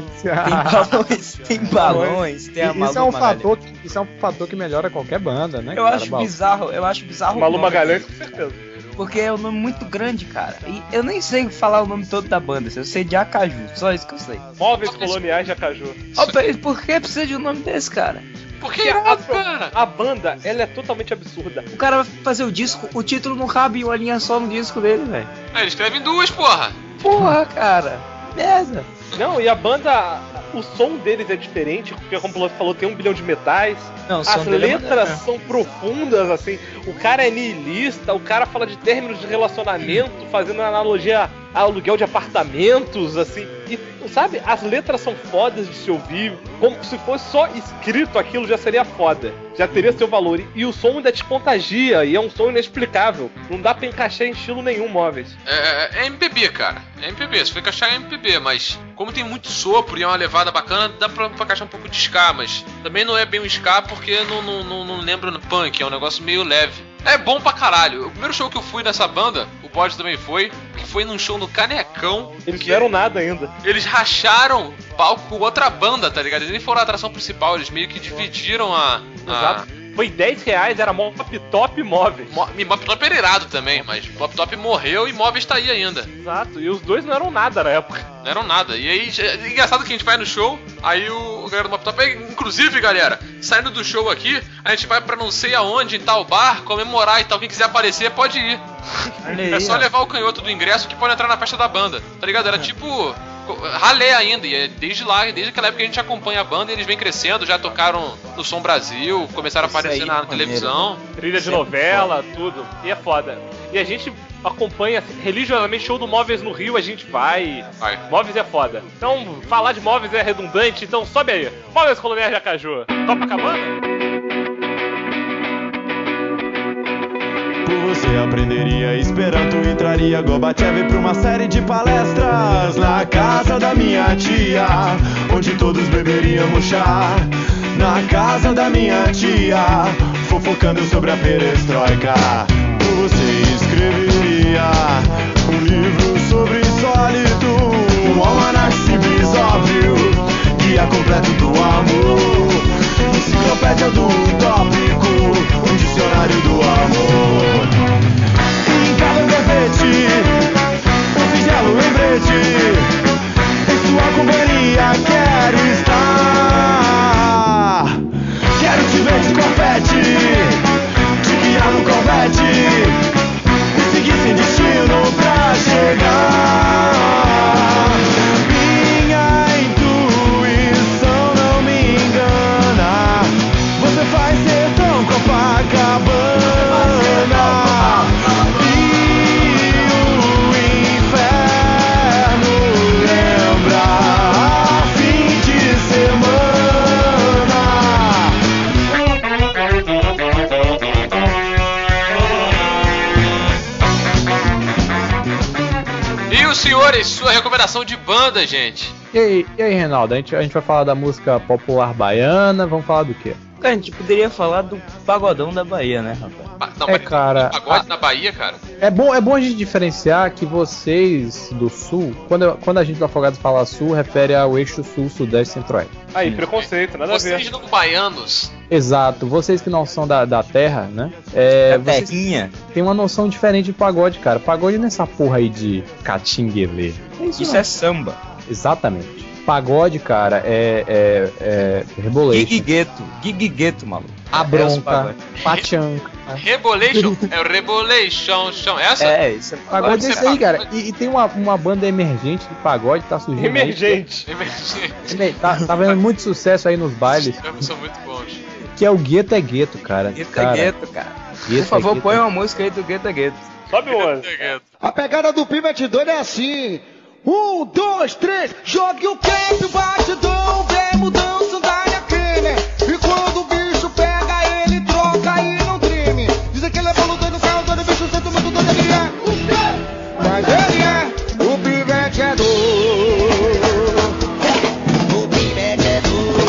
Tem balões, tem a Malu Magalhães. Isso é um fator que melhora qualquer banda, né? Eu acho bizarro. Malu Magalhães, com certeza. Porque é um nome muito grande, cara. E eu nem sei falar o nome todo da banda. Eu sei de Acaju, só isso que eu sei. Móveis Coloniais de Acaju. Por que precisa de um nome desse, cara? Porque a banda, ela é totalmente absurda. O cara vai fazer o disco, o título não cabe em uma linha só no disco dele, velho. Ele escreve em duas, porra. Porra, cara. Merda. Não, e a banda, o som deles é diferente, porque como o Piloto falou, tem 1 bilhão de metais. Não, as letras são profundas, assim. O cara é niilista, o cara fala de términos de relacionamento, fazendo analogia a aluguel de apartamentos, assim. E, sabe, as letras são fodas de se ouvir. Como se fosse só escrito aquilo, já seria foda. Já teria seu valor. E o som ainda te contagia, e é um som inexplicável. Não dá pra encaixar em estilo nenhum, Móveis. É MPB, cara. É MPB, se for encaixar é MPB, mas como tem muito sopro e é uma levada bacana, dá pra encaixar um pouco de ska, mas também não é bem um ska porque não lembra no punk, é um negócio meio leve. É bom pra caralho. O primeiro show que eu fui nessa banda, o Bode também foi, que foi num show no Canecão. Eles não eram nada ainda. Eles racharam palco com outra banda, tá ligado? Eles nem foram a atração principal, eles meio que dividiram Exato. Foi R$10, era Mop Top Móveis. Mop Top era irado também, mas Mop Top morreu e Móveis tá aí ainda. Exato, e os dois não eram nada na época. Não eram nada. E aí, é engraçado que a gente vai no show, aí o galera do Mop Top... Inclusive, galera, saindo do show aqui, a gente vai pra não sei aonde, em tal bar, comemorar e tal. Quem quiser aparecer, pode ir. É só levar o canhoto do ingresso que pode entrar na festa da banda, tá ligado? Era tipo... ralé ainda, e desde aquela época a gente acompanha a banda e eles vêm crescendo, já tocaram no Som Brasil, começaram a aparecer na televisão. Trilha de novela, tudo, e é foda. E a gente acompanha religiosamente show do Móveis no Rio, a gente vai. Móveis é foda. Então, falar de Móveis é redundante, então sobe aí. Móveis Coloniais de Acaju. Copacabana? Você aprenderia Esperanto e traria Gorbachev pra uma série de palestras na casa da minha tia, onde todos beberíamos chá. Na casa da minha tia, fofocando sobre a perestroika. Você escreveria um livro sobre sólido, um almanac simples, óbvio, guia completo do amor, enciclopédia do utópico, um dicionário do amor. senhores, sua recomendação de banda, gente. E aí, Reinaldo, a gente vai falar da música popular baiana, vamos falar do quê? Cara, a gente poderia falar do pagodão da Bahia, né, rapaz? Não, mas cara, pagode na Bahia, cara? É bom a gente diferenciar que vocês do Sul, quando a gente do Afogados fala Sul, refere ao eixo Sul, Sudeste, Centro-Oeste. Aí, preconceito, nada a ver. Vocês não baianos. Exato, vocês que não são da terra, né? Terrinha. Tem uma noção diferente de pagode, cara. Pagode não é essa porra aí de catinguelê. Isso é samba. Exatamente. Pagode, cara, é rebolation. Gig gueto, maluco. A bronca, pachanca. Rebolation? É o Rebolation, chão. Essa? É, isso é pagode. Isso aí, cara. E tem uma banda emergente de pagode que tá surgindo. Emergente. Tá vendo muito sucesso aí nos bailes. São muito bons. Que é o Gueto é Gueto, cara. Gueto é Gueto, cara. Por favor, põe uma música aí do Gueto é Gueto. Sobe o outro. A pegada do Pivete Doido é assim. 1, 2, 3, jogue o cap, batidão, vem mudão, sandália creme. E quando o bicho pega, ele troca e não treme. Dizem que ele é bolo doido, carro doido, bicho santo, muito doido, ele é. Mas ele é, o Pivete é doido. O Pivete é doido.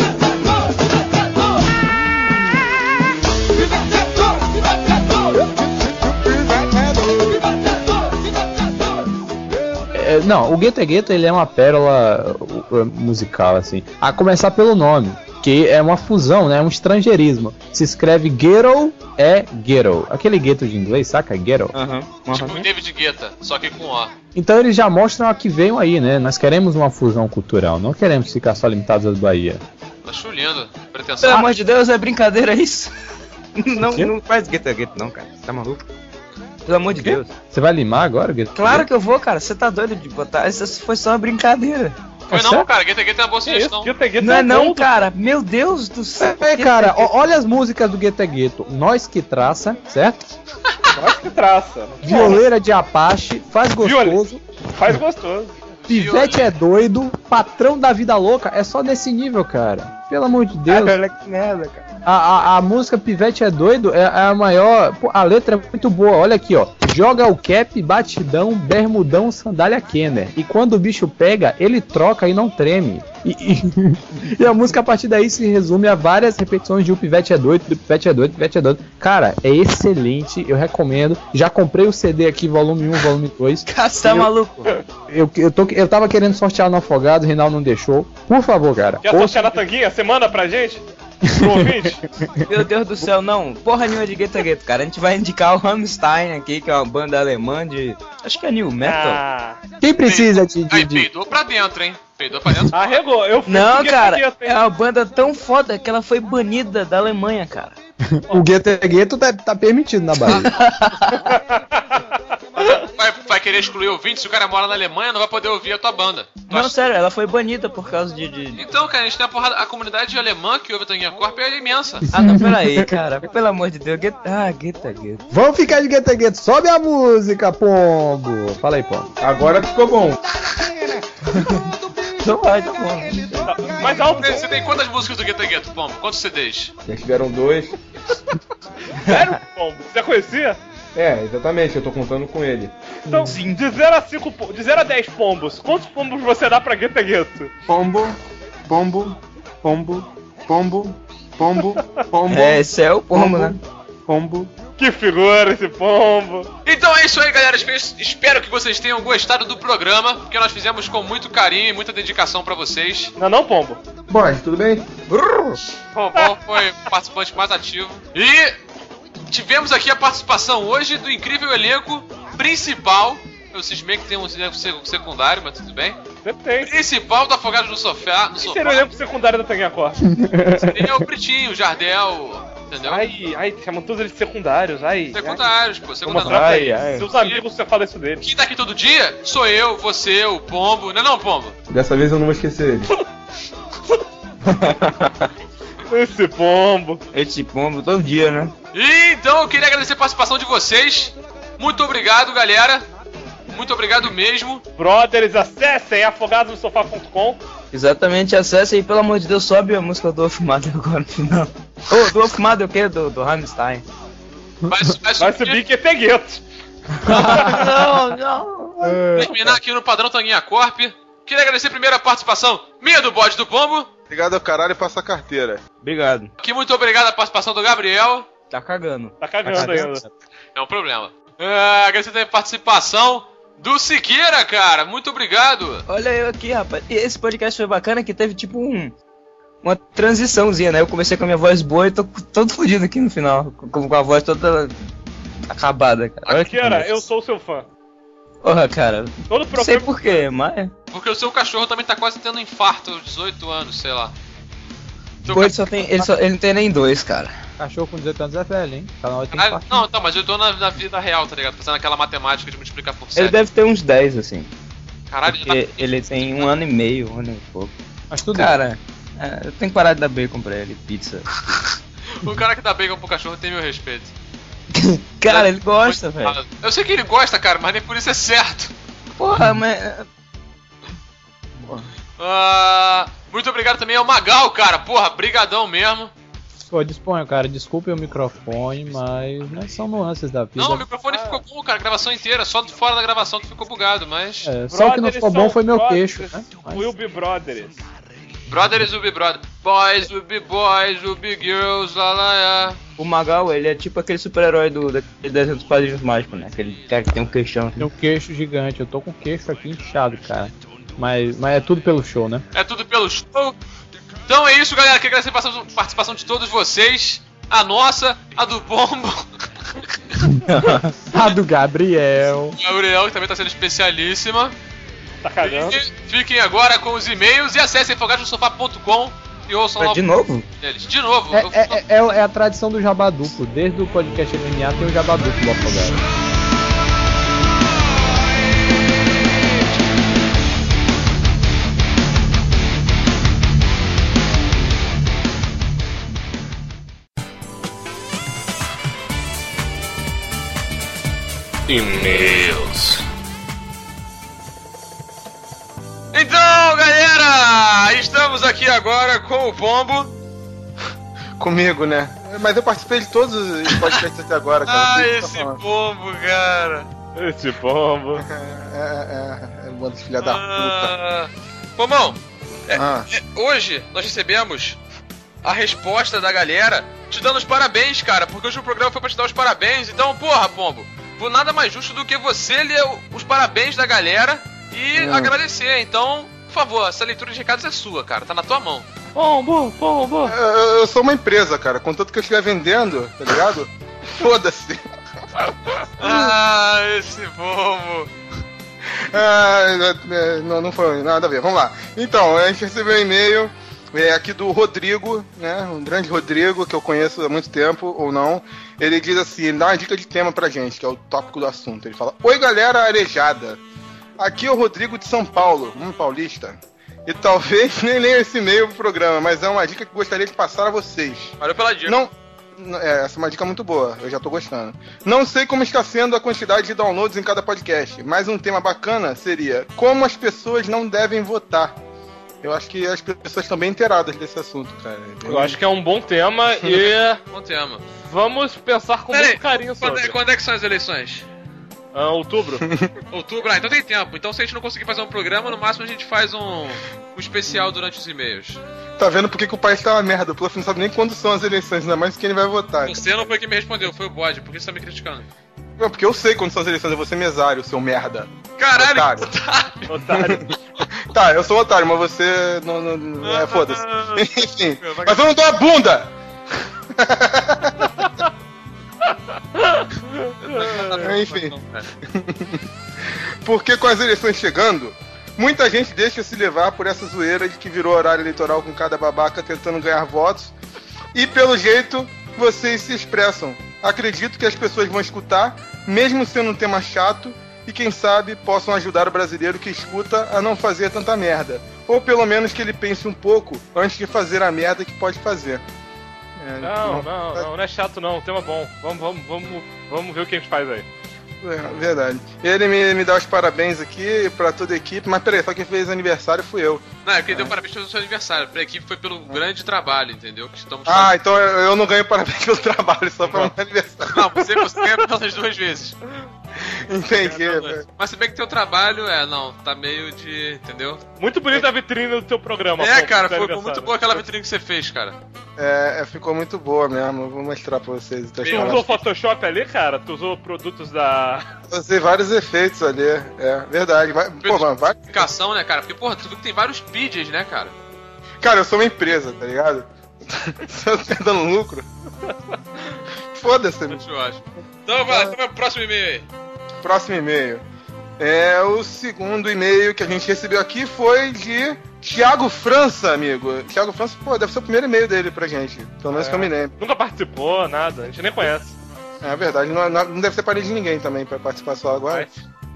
Não, o Gueto é Gueto, ele é uma pérola musical, assim. A começar pelo nome, que é uma fusão, né? Um estrangeirismo. Se escreve ghetto, é ghetto. Aquele gueto de inglês, saca? Ghetto. Tipo o David Guetta, só que com O. Então eles já mostram a que veio aí, né? Nós queremos uma fusão cultural, não queremos ficar só limitados às Bahia. Acho lindo. Pretensão. Pelo amor de Deus, é brincadeira isso? Não faz Gueto é Gueto não, cara. Tá maluco? Pelo amor de Deus. Você vai limar agora, Gueto? Claro que eu vou, cara. Você tá doido de botar? Isso foi só uma brincadeira. Foi não, cara. Guetta Guetta é uma boa sugestão. Não é não, cara. Meu Deus do céu. Cara, olha as músicas do Guetta Gueto. Nós que traça, certo? Nós que traça. Violeira de Apache, faz gostoso. Faz gostoso. Pivete é doido, patrão da vida louca. É só nesse nível, cara. Pelo amor de Deus. Olha que merda, cara. A música Pivete é doido é a maior. Pô, a letra é muito boa. Olha aqui, ó. Joga o cap, batidão, bermudão, sandália Kenner. E quando o bicho pega, ele troca e não treme. E a música a partir daí se resume a várias repetições de o Pivete é doido, do Pivete é doido, Pivete é doido. Cara, é excelente, eu recomendo. Já comprei o CD aqui, volume 1, volume 2. Cara, você tá maluco? Eu tava querendo sortear no Afogado, o Reinaldo não deixou. Por favor, cara. Quer sortear na tanguinha? Você manda pra gente? Meu Deus do céu, não. Porra nenhuma de Gueto Gueto, cara. A gente vai indicar o Rammstein aqui, que é uma banda alemã de... Acho que é new metal. Quem precisa de... Aí, peidou pra dentro, hein? Peidou pra dentro. Arregou. Não, cara. É uma banda tão foda que ela foi banida da Alemanha, cara. O Gueto é Gueto tá permitido na Bahia. Vai querer excluir ouvinte se o cara mora na Alemanha, não vai poder ouvir a tua banda. Não, sério, ela foi banida por causa de... Então, cara, a gente tem a comunidade alemã que ouve a Tanguinha Corp é imensa. Ah, não, peraí, cara. Pelo amor de Deus. Gueto é Gueto. Vamos ficar de Gueto é Gueto. Sobe a música, Pombo. Fala aí, Pombo. Agora ficou bom. Não vai, tá bom. Mais alto. Você tem quantas músicas do Guetta Gueto, Pombo? Quantos CDs? Já tiveram 2. Sério, Pombo? Você já conhecia? É, exatamente, eu tô contando com ele. Então, de 0 a 10 pombos, quantos pombos você dá pra Guetta Gueto? Pombo, pombo, pombo, pombo, pombo, pombo. É, esse é o pombo, né? Pombo. Que figura esse pombo! Então é isso aí, galera. Espero que vocês tenham gostado do programa, porque nós fizemos com muito carinho e muita dedicação pra vocês. Não, pombo? Boris, tudo bem? Pombo foi o participante mais ativo. E tivemos aqui a participação hoje do incrível elenco principal. Eu cismei que tem um elenco secundário, mas tudo bem. Tem. Principal do Afogado no Sofá. Quem seria o elenco secundário da Tanguinha Corp? Seria o Britinho, o Jardel, entendeu? Ai, chamam todos eles de secundários, Secundários, pô, secundários. Seus amigos, você fala isso deles. Quem tá aqui todo dia sou eu, você, o Pombo. Não é não, Pombo? Dessa vez eu não vou esquecer ele. Esse pombo todo dia, né? E então eu queria agradecer a participação de vocês. Muito obrigado, galera. Muito obrigado mesmo. Brothers, acessem afogadosnosofá.com. Exatamente, acessem e pelo amor de Deus, sobe a música do Wolfmother agora no final. Do Wolfmother o quê? Do Rammstein. Vai subir que é Gueto. Não. Terminar aqui no padrão Tanguinha Corp. Queria agradecer primeiro a participação minha do Bode do Pombo. Obrigado ao caralho e passa a carteira. Obrigado. Aqui muito obrigado a participação do Gabriel. Tá cagando. Tá cagando ainda. É um problema. Agradecer também a participação do Siqueira, cara. Muito obrigado. Olha eu aqui, rapaz. E esse podcast foi bacana que teve tipo uma transiçãozinha, né? Eu comecei com a minha voz boa e tô todo fodido aqui no final. Com a voz toda acabada, cara. Olha Siqueira, eu sou seu fã. Porra, cara. Não sei porquê, mas... Porque o seu cachorro também tá quase tendo infarto aos 18 anos, sei lá. Pô, ele não tem nem 2, cara. Cachorro com 18 anos é velho, hein? Não, tá, mas eu tô na vida real, tá ligado? Fazendo aquela matemática de multiplicar por 7. Ele deve ter uns 10, assim. Caralho, porque ele tem 1 ano e meio, 1 ano e pouco. Mas tudo cara, eu tenho que parar de dar bacon pra ele, pizza. O cara que dá bacon pro cachorro tem meu respeito. Cara, ele gosta, velho. Eu sei que ele gosta, cara, mas nem por isso é certo. Porra, mas... Muito obrigado também ao Magal, cara. Porra, brigadão mesmo. Pô, disponha, cara. Desculpe o microfone, mas né, são nuances da vida. Não, o microfone ficou bom, cara. A gravação inteira. Só fora da gravação que ficou bugado, mas... só o que não ficou bom foi meu queixo, né? Will be brothers. Brothers will be brothers. Boys will be boys, will be girls, lá lá lá. O Magal, ele é tipo aquele super-herói daquele desenho dos Padrinhos Mágicos, né? Aquele cara que tem um queixão. Tem um queixo gigante. Eu tô com o queixo aqui inchado, cara. Mas é tudo pelo show, né? É tudo pelo show. Então é isso, galera. Queria agradecer a participação de todos vocês. A nossa, a do Pombo. A do Gabriel. O Gabriel, que também tá sendo especialíssima. Tá cagando. E fiquem agora com os e-mails e acessem afogadosofá.com e ouçam lá de novo? Deles. De novo. É a tradição do jabá duplo. Desde o podcast MMA tem o jabá duplo do Afogado. E-mails. Então, galera, estamos aqui agora com o Pombo. Comigo, né? Mas eu participei de todos os podcasts até agora, cara. Esse Pombo, cara. Esse Pombo. É um bando de filha da puta. Pombão, hoje nós recebemos a resposta da galera te dando os parabéns, cara, porque hoje o programa foi pra te dar os parabéns. Então, porra, Pombo, por nada mais justo do que você ler os parabéns da galera e agradecer. Então, por favor, essa leitura de recados é sua, cara. Tá na tua mão. Pombo. Eu sou uma empresa, cara. Contanto que eu estiver vendendo, tá ligado? Foda-se. Esse Pombo. Não foi nada a ver. Vamos lá. Então, a gente recebeu um e-mail aqui do Rodrigo, né? Um grande Rodrigo, que eu conheço há muito tempo, ou não. Ele diz assim, ele dá uma dica de tema pra gente, que é o tópico do assunto. Ele fala: oi, galera arejada. Aqui é o Rodrigo de São Paulo, paulista. E talvez nem leia esse e-mail pro programa, mas é uma dica que gostaria de passar a vocês. Valeu pela dica. Essa é uma dica muito boa, eu já tô gostando. Não sei como está sendo a quantidade de downloads em cada podcast, mas um tema bacana seria como as pessoas não devem votar. Eu acho que as pessoas estão bem inteiradas desse assunto, cara. Eu acho que é um bom tema e... Bom tema. Vamos pensar com muito carinho sobre. Quando é que são as eleições? Outubro. Outubro? Então tem tempo. Então se a gente não conseguir fazer um programa, no máximo a gente faz um especial durante os e-mails. Tá vendo por que o país tá uma merda? O Pluff não sabe nem quando são as eleições, ainda mais quem ele vai votar. Você não foi quem me respondeu, foi o Bode. Por que você tá me criticando? Não, porque eu sei quando são as eleições, é você mesário, seu merda. Caralho, otário. Tá, eu sou otário, mas você não foda-se. Enfim, mas eu não dou a bunda! Enfim. Porque com as eleições chegando, muita gente deixa se levar por essa zoeira de que virou horário eleitoral com cada babaca tentando ganhar votos. E pelo jeito, vocês se expressam. Acredito que as pessoas vão escutar, mesmo sendo um tema chato, e quem sabe possam ajudar o brasileiro que escuta a não fazer tanta merda. Ou pelo menos que ele pense um pouco antes de fazer a merda que pode fazer. Não é chato não, tema bom. Vamos ver o que a gente faz aí. É, verdade. Ele me dá os parabéns aqui pra toda a equipe, mas peraí, só quem fez aniversário fui eu. Não, é porque deu parabéns pelo seu aniversário. Pra equipe foi pelo grande trabalho, entendeu? Que estamos então eu não ganho parabéns pelo trabalho, só pelo meu aniversário. Não, você ganha pelas 2 vezes. Entendi. Mas se bem que teu trabalho, tá meio de... Entendeu? Muito bonita a vitrine do teu programa. Cara, foi muito boa aquela vitrine que você fez, cara. Ficou muito boa mesmo. Eu vou mostrar pra vocês. Tu usou Photoshop ali, cara? Tu usou produtos da... Eu usei vários efeitos ali. É verdade. Vai... Explicação, né, cara? Porque, porra, tu viu que tem vários PJs, né, cara? Cara, eu sou uma empresa, tá ligado? Se eu tô dando lucro... Foda-se. Eu acho. Então vai pro próximo e-mail aí. Próximo e-mail. O segundo e-mail que a gente recebeu aqui foi de Thiago França, amigo. Thiago França, deve ser o primeiro e-mail dele pra gente. Pelo menos que eu me lembro. Nunca participou, nada. A gente nem conhece. É verdade. Não deve ser parede de ninguém também pra participar só agora.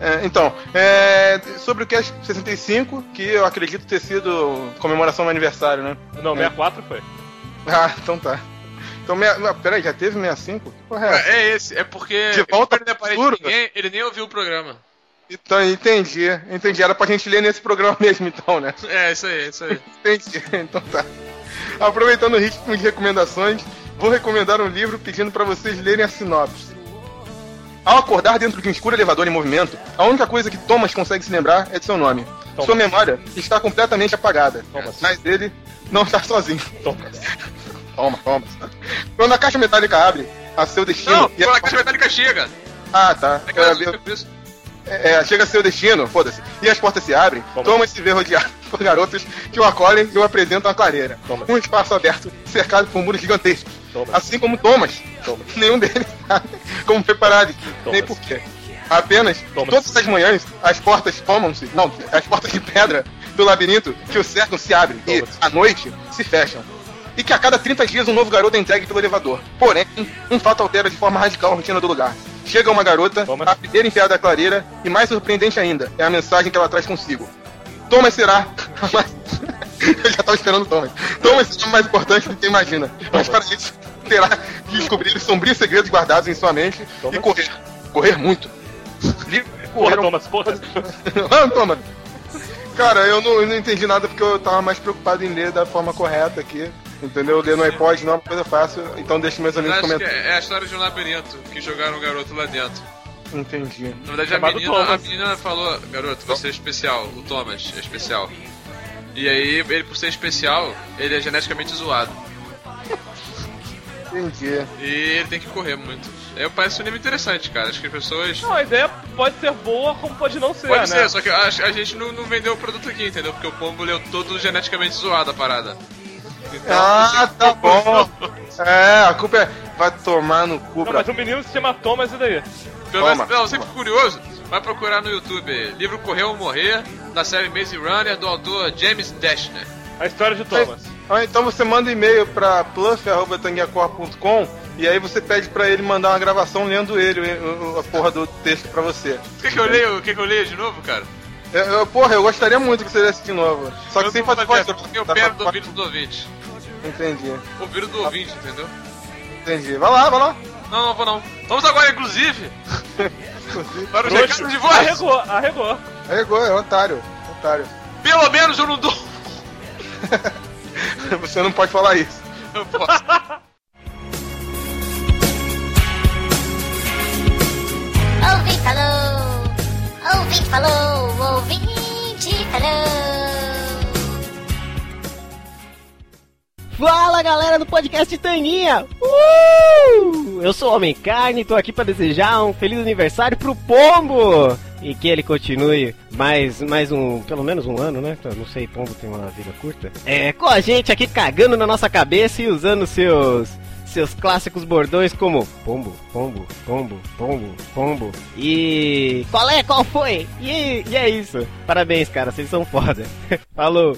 Sobre o Cast 65, que eu acredito ter sido comemoração do aniversário, né? Não, 64 foi. Então tá. Então, peraí, já teve 65? Que porra é essa? É esse, é porque de volta ele não é parede de ninguém, ele nem ouviu o programa. Então, entendi. Era pra gente ler nesse programa mesmo, então, né? Isso aí. Entendi, então tá. Aproveitando o ritmo de recomendações, vou recomendar um livro pedindo pra vocês lerem a sinopse. Ao acordar dentro de um escuro elevador em movimento, a única coisa que Thomas consegue se lembrar é de seu nome. Thomas. Sua memória está completamente apagada, mas ele não está sozinho. Toma. Quando a caixa metálica abre, a seu destino... Não, quando a caixa metálica chega. Tá. Chega a seu destino, foda-se. E as portas se abrem, Thomas se vê rodeado por garotos que o acolhem e o apresentam à clareira. Um espaço aberto, cercado por muros gigantescos. Assim como Thomas. Nenhum deles sabe como preparar, nem porquê. Apenas, todas as manhãs, as portas as portas de pedra do labirinto que o cercam se abrem e, à noite, se fecham. E que a cada 30 dias um novo garoto é entregue pelo elevador. Porém, um fato altera de forma radical a rotina do lugar. Chega uma garota, a primeira enfiada da clareira, e mais surpreendente ainda, é a mensagem que ela traz consigo. Thomas será... Eu já tava esperando Thomas. Thomas será mais importante do que imagina. Mas para isso, terá que descobrir os sombrios segredos guardados em sua mente e correr. Correr muito. Thomas. Thomas. Cara, eu não entendi nada porque eu tava mais preocupado em ler da forma correta aqui. Entendeu? Ler no iPod não é uma coisa fácil, então deixa meus amigos comentar. É a história de um labirinto que jogaram um garoto lá dentro. Entendi. Na verdade, a menina falou: garoto, você é especial, o Thomas é especial. E aí, ele por ser especial, ele é geneticamente zoado. Entendi. E ele tem que correr muito. Parece um anime interessante, cara. Acho que as pessoas... Não, a ideia pode ser boa, como pode não ser, Pode né? ser, só que a gente não vendeu o produto aqui, entendeu? Porque o pombo leu todo geneticamente zoado a parada. Então, tá bom. A culpa é... Vai tomar no cu, Não, mas o menino se chama Thomas, e daí? Não, sempre curioso, vai procurar no YouTube livro Correr ou Morrer, da série Maze Runner, do autor James Dashner. A história de Thomas. Então você manda um e-mail pra pluff@tanguiacor.com e aí você pede pra ele mandar uma gravação lendo a porra do texto pra você. Quer que eu leia de novo, cara? Eu gostaria muito que você lesse de novo. Só que sem fazer voz. Eu pego do ouvido do ouvinte. Entendi. Ouvido do ouvinte, entendeu? Entendi. Vai lá. Não vou não. Vamos agora, inclusive, para os recados de voz. Arregou, é otário. Pelo menos eu não dou. Você não pode falar isso. Eu posso. Ouvinte falou, ouvinte falou. Fala, galera do podcast Tanguinha! Eu sou o Homem Carne e tô aqui pra desejar um feliz aniversário pro Pombo! E que ele continue mais pelo menos um ano, né? Não sei, Pombo tem uma vida curta. Com a gente aqui cagando na nossa cabeça e usando seus clássicos bordões como pombo, pombo, pombo, pombo, pombo. E qual foi? E é isso. Parabéns, cara, vocês são foda. Falou!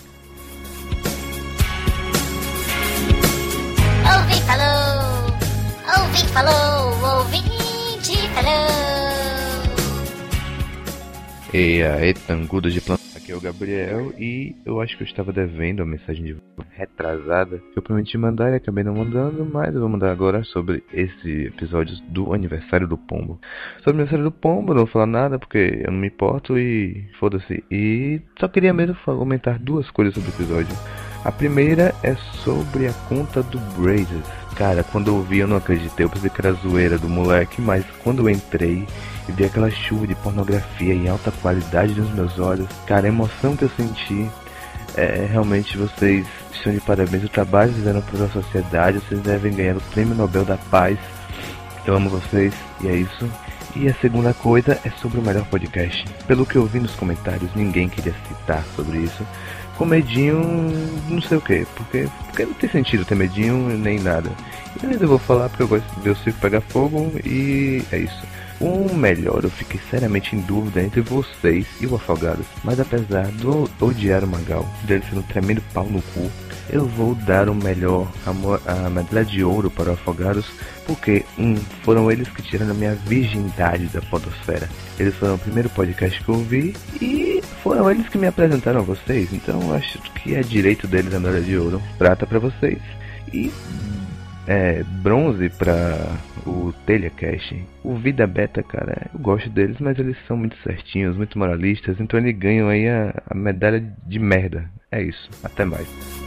Ouvinte falou, ouvinte falou. E aí, tangudo de planta. Aqui é o Gabriel e eu acho que eu estava devendo a mensagem de retrasada que eu prometi mandar e acabei não mandando, mas eu vou mandar agora sobre esse episódio do aniversário do Pombo. Sobre o aniversário do Pombo, não vou falar nada porque eu não me importo e foda-se. E só queria mesmo comentar duas coisas sobre o episódio. A primeira é sobre a conta do Brazers. Cara, quando eu vi eu não acreditei, eu pensei que era zoeira do moleque, mas quando eu entrei e vi aquela chuva de pornografia em alta qualidade nos meus olhos, cara, a emoção que eu senti, realmente vocês estão de parabéns, o trabalho que fizeram para a sociedade, vocês devem ganhar o Prêmio Nobel da Paz, eu amo vocês e é isso. E a segunda coisa é sobre o melhor podcast. Pelo que eu vi nos comentários, ninguém queria citar sobre isso. Com medinho, não sei o que, porque não tem sentido ter medinho nem nada. Mas eu vou falar porque eu gosto de ver o circo pegar fogo e é isso. O melhor, eu fiquei seriamente em dúvida entre vocês e o Afogados, mas apesar de odiar o Magal, dele ser um tremendo pau no cu, eu vou dar o melhor, a medalha de ouro para o Afogados, porque foram eles que tiraram a minha virgindade da podosfera. Eles foram o primeiro podcast que eu ouvi e foram eles que me apresentaram a vocês, então eu acho que é direito deles a medalha de ouro, prata para vocês e bronze para o Telecast. O Vida Beta, cara, eu gosto deles, mas eles são muito certinhos, muito moralistas, então eles ganham aí a medalha de merda. É isso, até mais.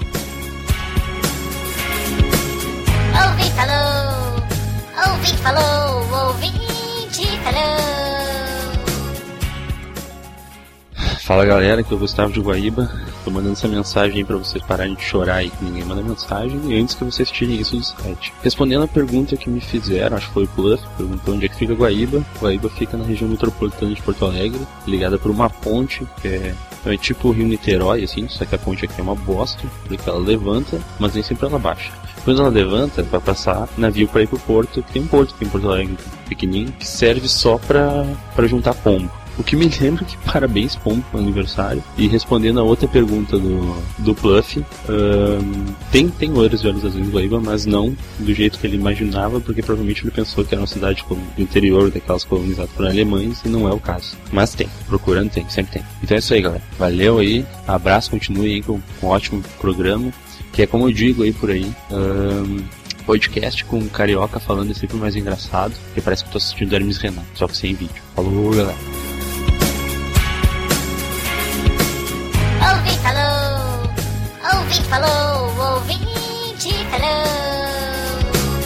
Ouvinte falou, ouvinte falou, ouvinte falou. Fala galera, aqui é o Gustavo de Guaíba. Tô mandando essa mensagem aí pra vocês pararem de chorar aí que ninguém manda mensagem e antes que vocês tirem isso do site. Respondendo a pergunta que me fizeram, acho que foi o Plus, perguntou onde é que fica Guaíba. Guaíba fica na região metropolitana de Porto Alegre, ligada por uma ponte que é tipo o Rio Niterói, assim, só que a ponte aqui é uma bosta, porque ela levanta, mas nem sempre ela baixa. Quando ela levanta, vai passar navio pra ir pro porto, que tem um porto aqui em Porto Alegre pequenininho, que serve só pra juntar pombo. O que me lembra que parabéns, Pombo, pro aniversário. E respondendo a outra pergunta do Pluff, tem loiras de olhos azuis em Guaíba, mas não do jeito que ele imaginava, porque provavelmente ele pensou que era uma cidade do interior, daquelas colonizadas por alemães, e não é o caso. Mas tem, procurando tem, sempre tem. Então é isso aí, galera. Valeu aí, abraço, continue aí com um ótimo programa, que é como eu digo aí por aí, podcast com um carioca falando é sempre mais engraçado, porque parece que eu tô assistindo Hermes Renato, só que sem vídeo. Falou, galera. Ouvinte falou, ouvinte falou, ouvinte falou.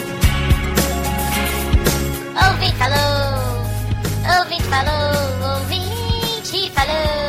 Ouvinte falou, ouvinte falou, ouvinte falou.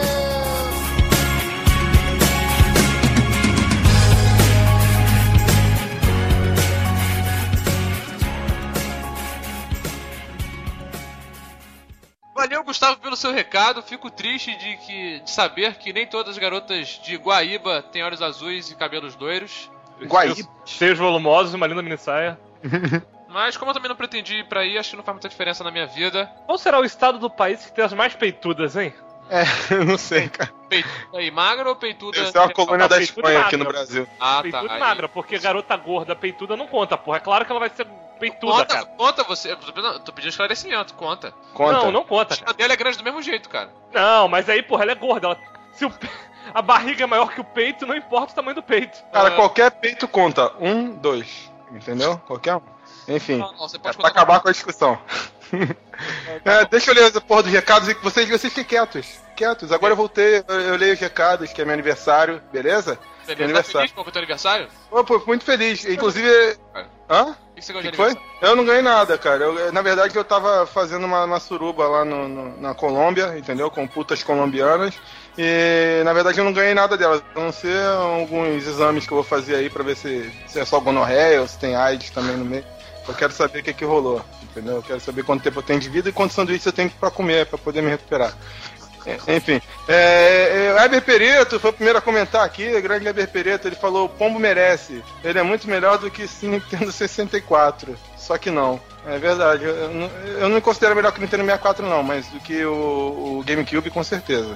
Valeu, Gustavo, pelo seu recado. Fico triste de saber que nem todas as garotas de Guaíba têm olhos azuis e cabelos loiros. Guaíba. Seios volumosos e uma linda minissaia. Mas como eu também não pretendi ir pra aí, acho que não faz muita diferença na minha vida. Qual será o estado do país que tem as mais peitudas, hein? Eu não sei, cara. Peituda aí, magra ou peituda? Essa é uma colônia da Espanha aqui no Brasil. Ah, peituda tá. magra, porque garota gorda peituda não conta, porra. É claro que ela vai ser peituda, cara. Conta você. Tô pedindo esclarecimento, conta. Não conta. A dela é grande do mesmo jeito, cara. Não, mas aí, porra, ela é gorda. Se a barriga é maior que o peito, não importa o tamanho do peito. Cara, qualquer peito conta. 1, 2. Entendeu? Qualquer um. Enfim, você pode pra acabar com a discussão. Deixa eu ler a porra dos recados e vocês fiquem quietos. Agora eu voltei, eu leio os recados, que é meu aniversário, beleza? Tá feliz com o teu aniversário? Pô, muito feliz. Inclusive... Hã? O que você ganhou de foi? aniversário? Eu não ganhei nada, cara. Na verdade, eu tava fazendo uma suruba lá na Colômbia, entendeu? Com putas colombianas. E, na verdade, eu não ganhei nada delas. A não ser alguns exames que eu vou fazer aí pra ver se é só gonorreia ou se tem AIDS também no meio. Eu quero saber o que rolou, entendeu? Eu quero saber quanto tempo eu tenho de vida e quantos sanduíches eu tenho pra comer, pra poder me recuperar. Enfim, Heber Pereto foi o primeiro a comentar aqui, o grande Heber Pereto, ele falou: o Pombo merece, ele é muito melhor do que Nintendo 64, só que não, é verdade, eu não me considero melhor que o Nintendo 64 não, mas do que o GameCube com certeza.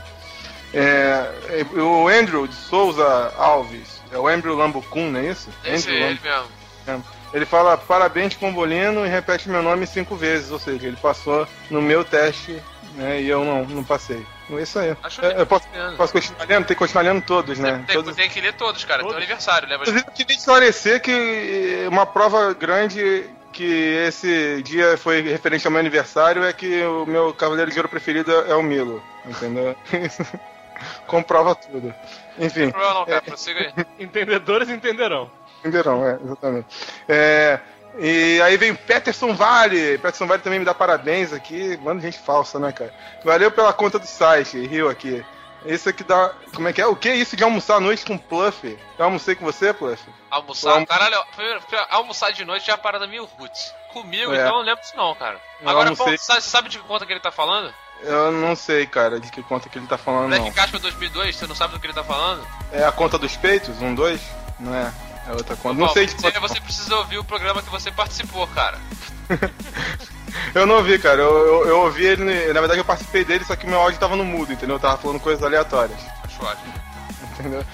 O Andrew de Souza Alves, é o Andrew Lambucun, não é isso? Esse é ele mesmo. Ele fala: parabéns, Pombolino, e repete meu nome 5 vezes, ou seja, ele passou no meu teste, né, e eu não passei. É isso aí. Acho Eu posso continuar lendo? Tem que continuar lendo todos, né? Tem que ler todos, cara. Tem aniversário, lembra? Inclusive, eu queria esclarecer que uma prova grande que esse dia foi referente ao meu aniversário é que o meu Cavaleiro de Ouro preferido é o Milo, entendeu? Comprova tudo. Enfim. Não tem problema não, cara. Prossiga aí. Entendedores entenderão. Entenderão, exatamente. E aí vem Peterson Vale. Peterson Vale também me dá parabéns aqui. Mano, gente falsa, né, cara? Valeu pela conta do site, riu aqui. Esse aqui dá... Como é que é? O que é isso de almoçar à noite com Pluff? Eu almocei com você, Pluff? Almoçar? Caralho, almoçar de noite é a parada meio roots. Comigo, então eu não lembro disso não, cara. Agora, Paulo, você sabe de que conta que ele tá falando? Eu não sei, cara, de que conta que ele tá falando, não. Black Casper 2002, você não sabe do que ele tá falando? É a conta dos peitos? 1, 2? Não é? É outra conta. Não sei de quanto... Você precisa ouvir o programa que você participou, cara. Eu não ouvi, cara. Eu ouvi ele. Na verdade, eu participei dele, só que meu áudio tava no mudo, entendeu? Eu tava falando coisas aleatórias. Acho ótimo. Entendeu?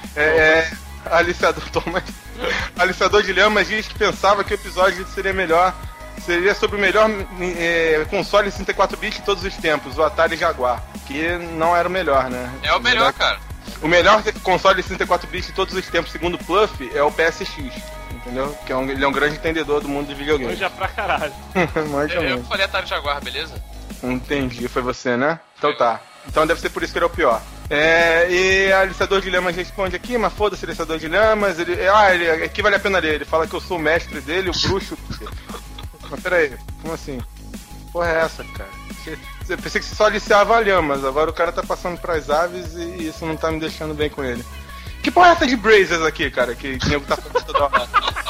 Aliciador de Lhamas diz que pensava que o episódio seria melhor. Seria sobre o melhor console 64 bits de todos os tempos, o Atari Jaguar. Que não era o melhor, né? É o melhor, cara. O melhor console 64 bits de todos os tempos, segundo o Pluff, é o PSX. Entendeu? Porque ele é um grande entendedor do mundo de videogame. Manja pra caralho. Eu falei Atari Jaguar, beleza? Entendi, foi você, né? Então tá. Então deve ser por isso que ele é o pior. E a Aliciador de Lhamas responde aqui, mas foda-se, Aliciador de Lhamas. Aqui vale a pena ler. Ele fala que eu sou o mestre dele, o bruxo. Mas peraí, como assim? Porra é essa, cara? Eu pensei que você só aliciava a lhamas, agora o cara tá passando pras aves e isso não tá me deixando bem com ele. Que porra é essa de Brazers aqui, cara? Que o nego tá falando toda hora.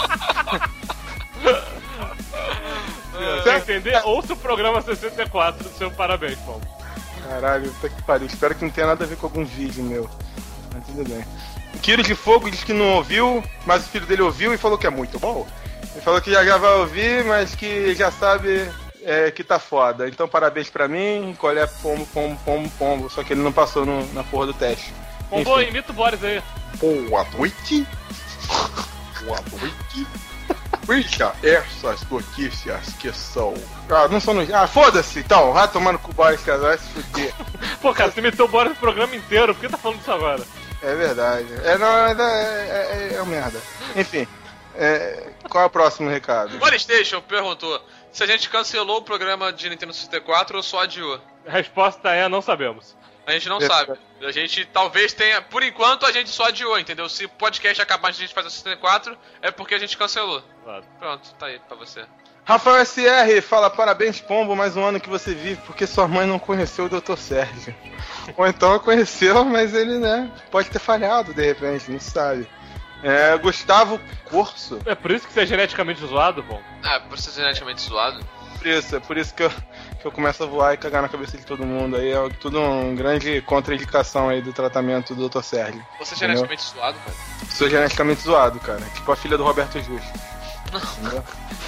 Você entender? Ouça o programa 64 do seu parabéns, Paulo. Caralho, puta que pariu. Espero que não tenha nada a ver com algum vídeo meu. Mas tudo bem. O Kiro de Fogo diz que não ouviu, mas o filho dele ouviu e falou que é muito bom. Ele falou que já vai ouvir, mas que já sabe que tá foda. Então parabéns pra mim, colher pombo. Só que ele não passou na porra do teste. Pombo, imita o Boris aí. Boa noite. Boa noite. Veja essas notícias que são... não são notícias. Foda-se, então. Vai tomar no cu Boris, cara. Vai se fuder. Pô, cara, você imitou o Boris no programa inteiro. Por que tá falando isso agora? É verdade. É merda. Enfim. Qual é o próximo recado? O PlayStation perguntou se a gente cancelou o programa de Nintendo 64 ou só adiou. A resposta é: não sabemos. A gente não sabe. A gente talvez tenha... Por enquanto a gente só adiou, entendeu? Se o podcast acabar antes de a gente fazer o 64, é porque a gente cancelou. Claro. Pronto, tá aí pra você. Rafael SR fala: parabéns, Pombo, mais um ano que você vive, porque sua mãe não conheceu o Dr. Sérgio. Ou então conheceu, mas ele, né, pode ter falhado de repente, não se sabe. Gustavo Corso. É por isso que você é geneticamente zoado, bom? Por ser geneticamente zoado? Por isso que eu começo a voar e cagar na cabeça de todo mundo. Aí é tudo uma grande contraindicação aí do tratamento do Dr. Sérgio. Você é geneticamente zoado, cara? Sou geneticamente zoado, cara. Tipo a filha do Roberto Justo. Não.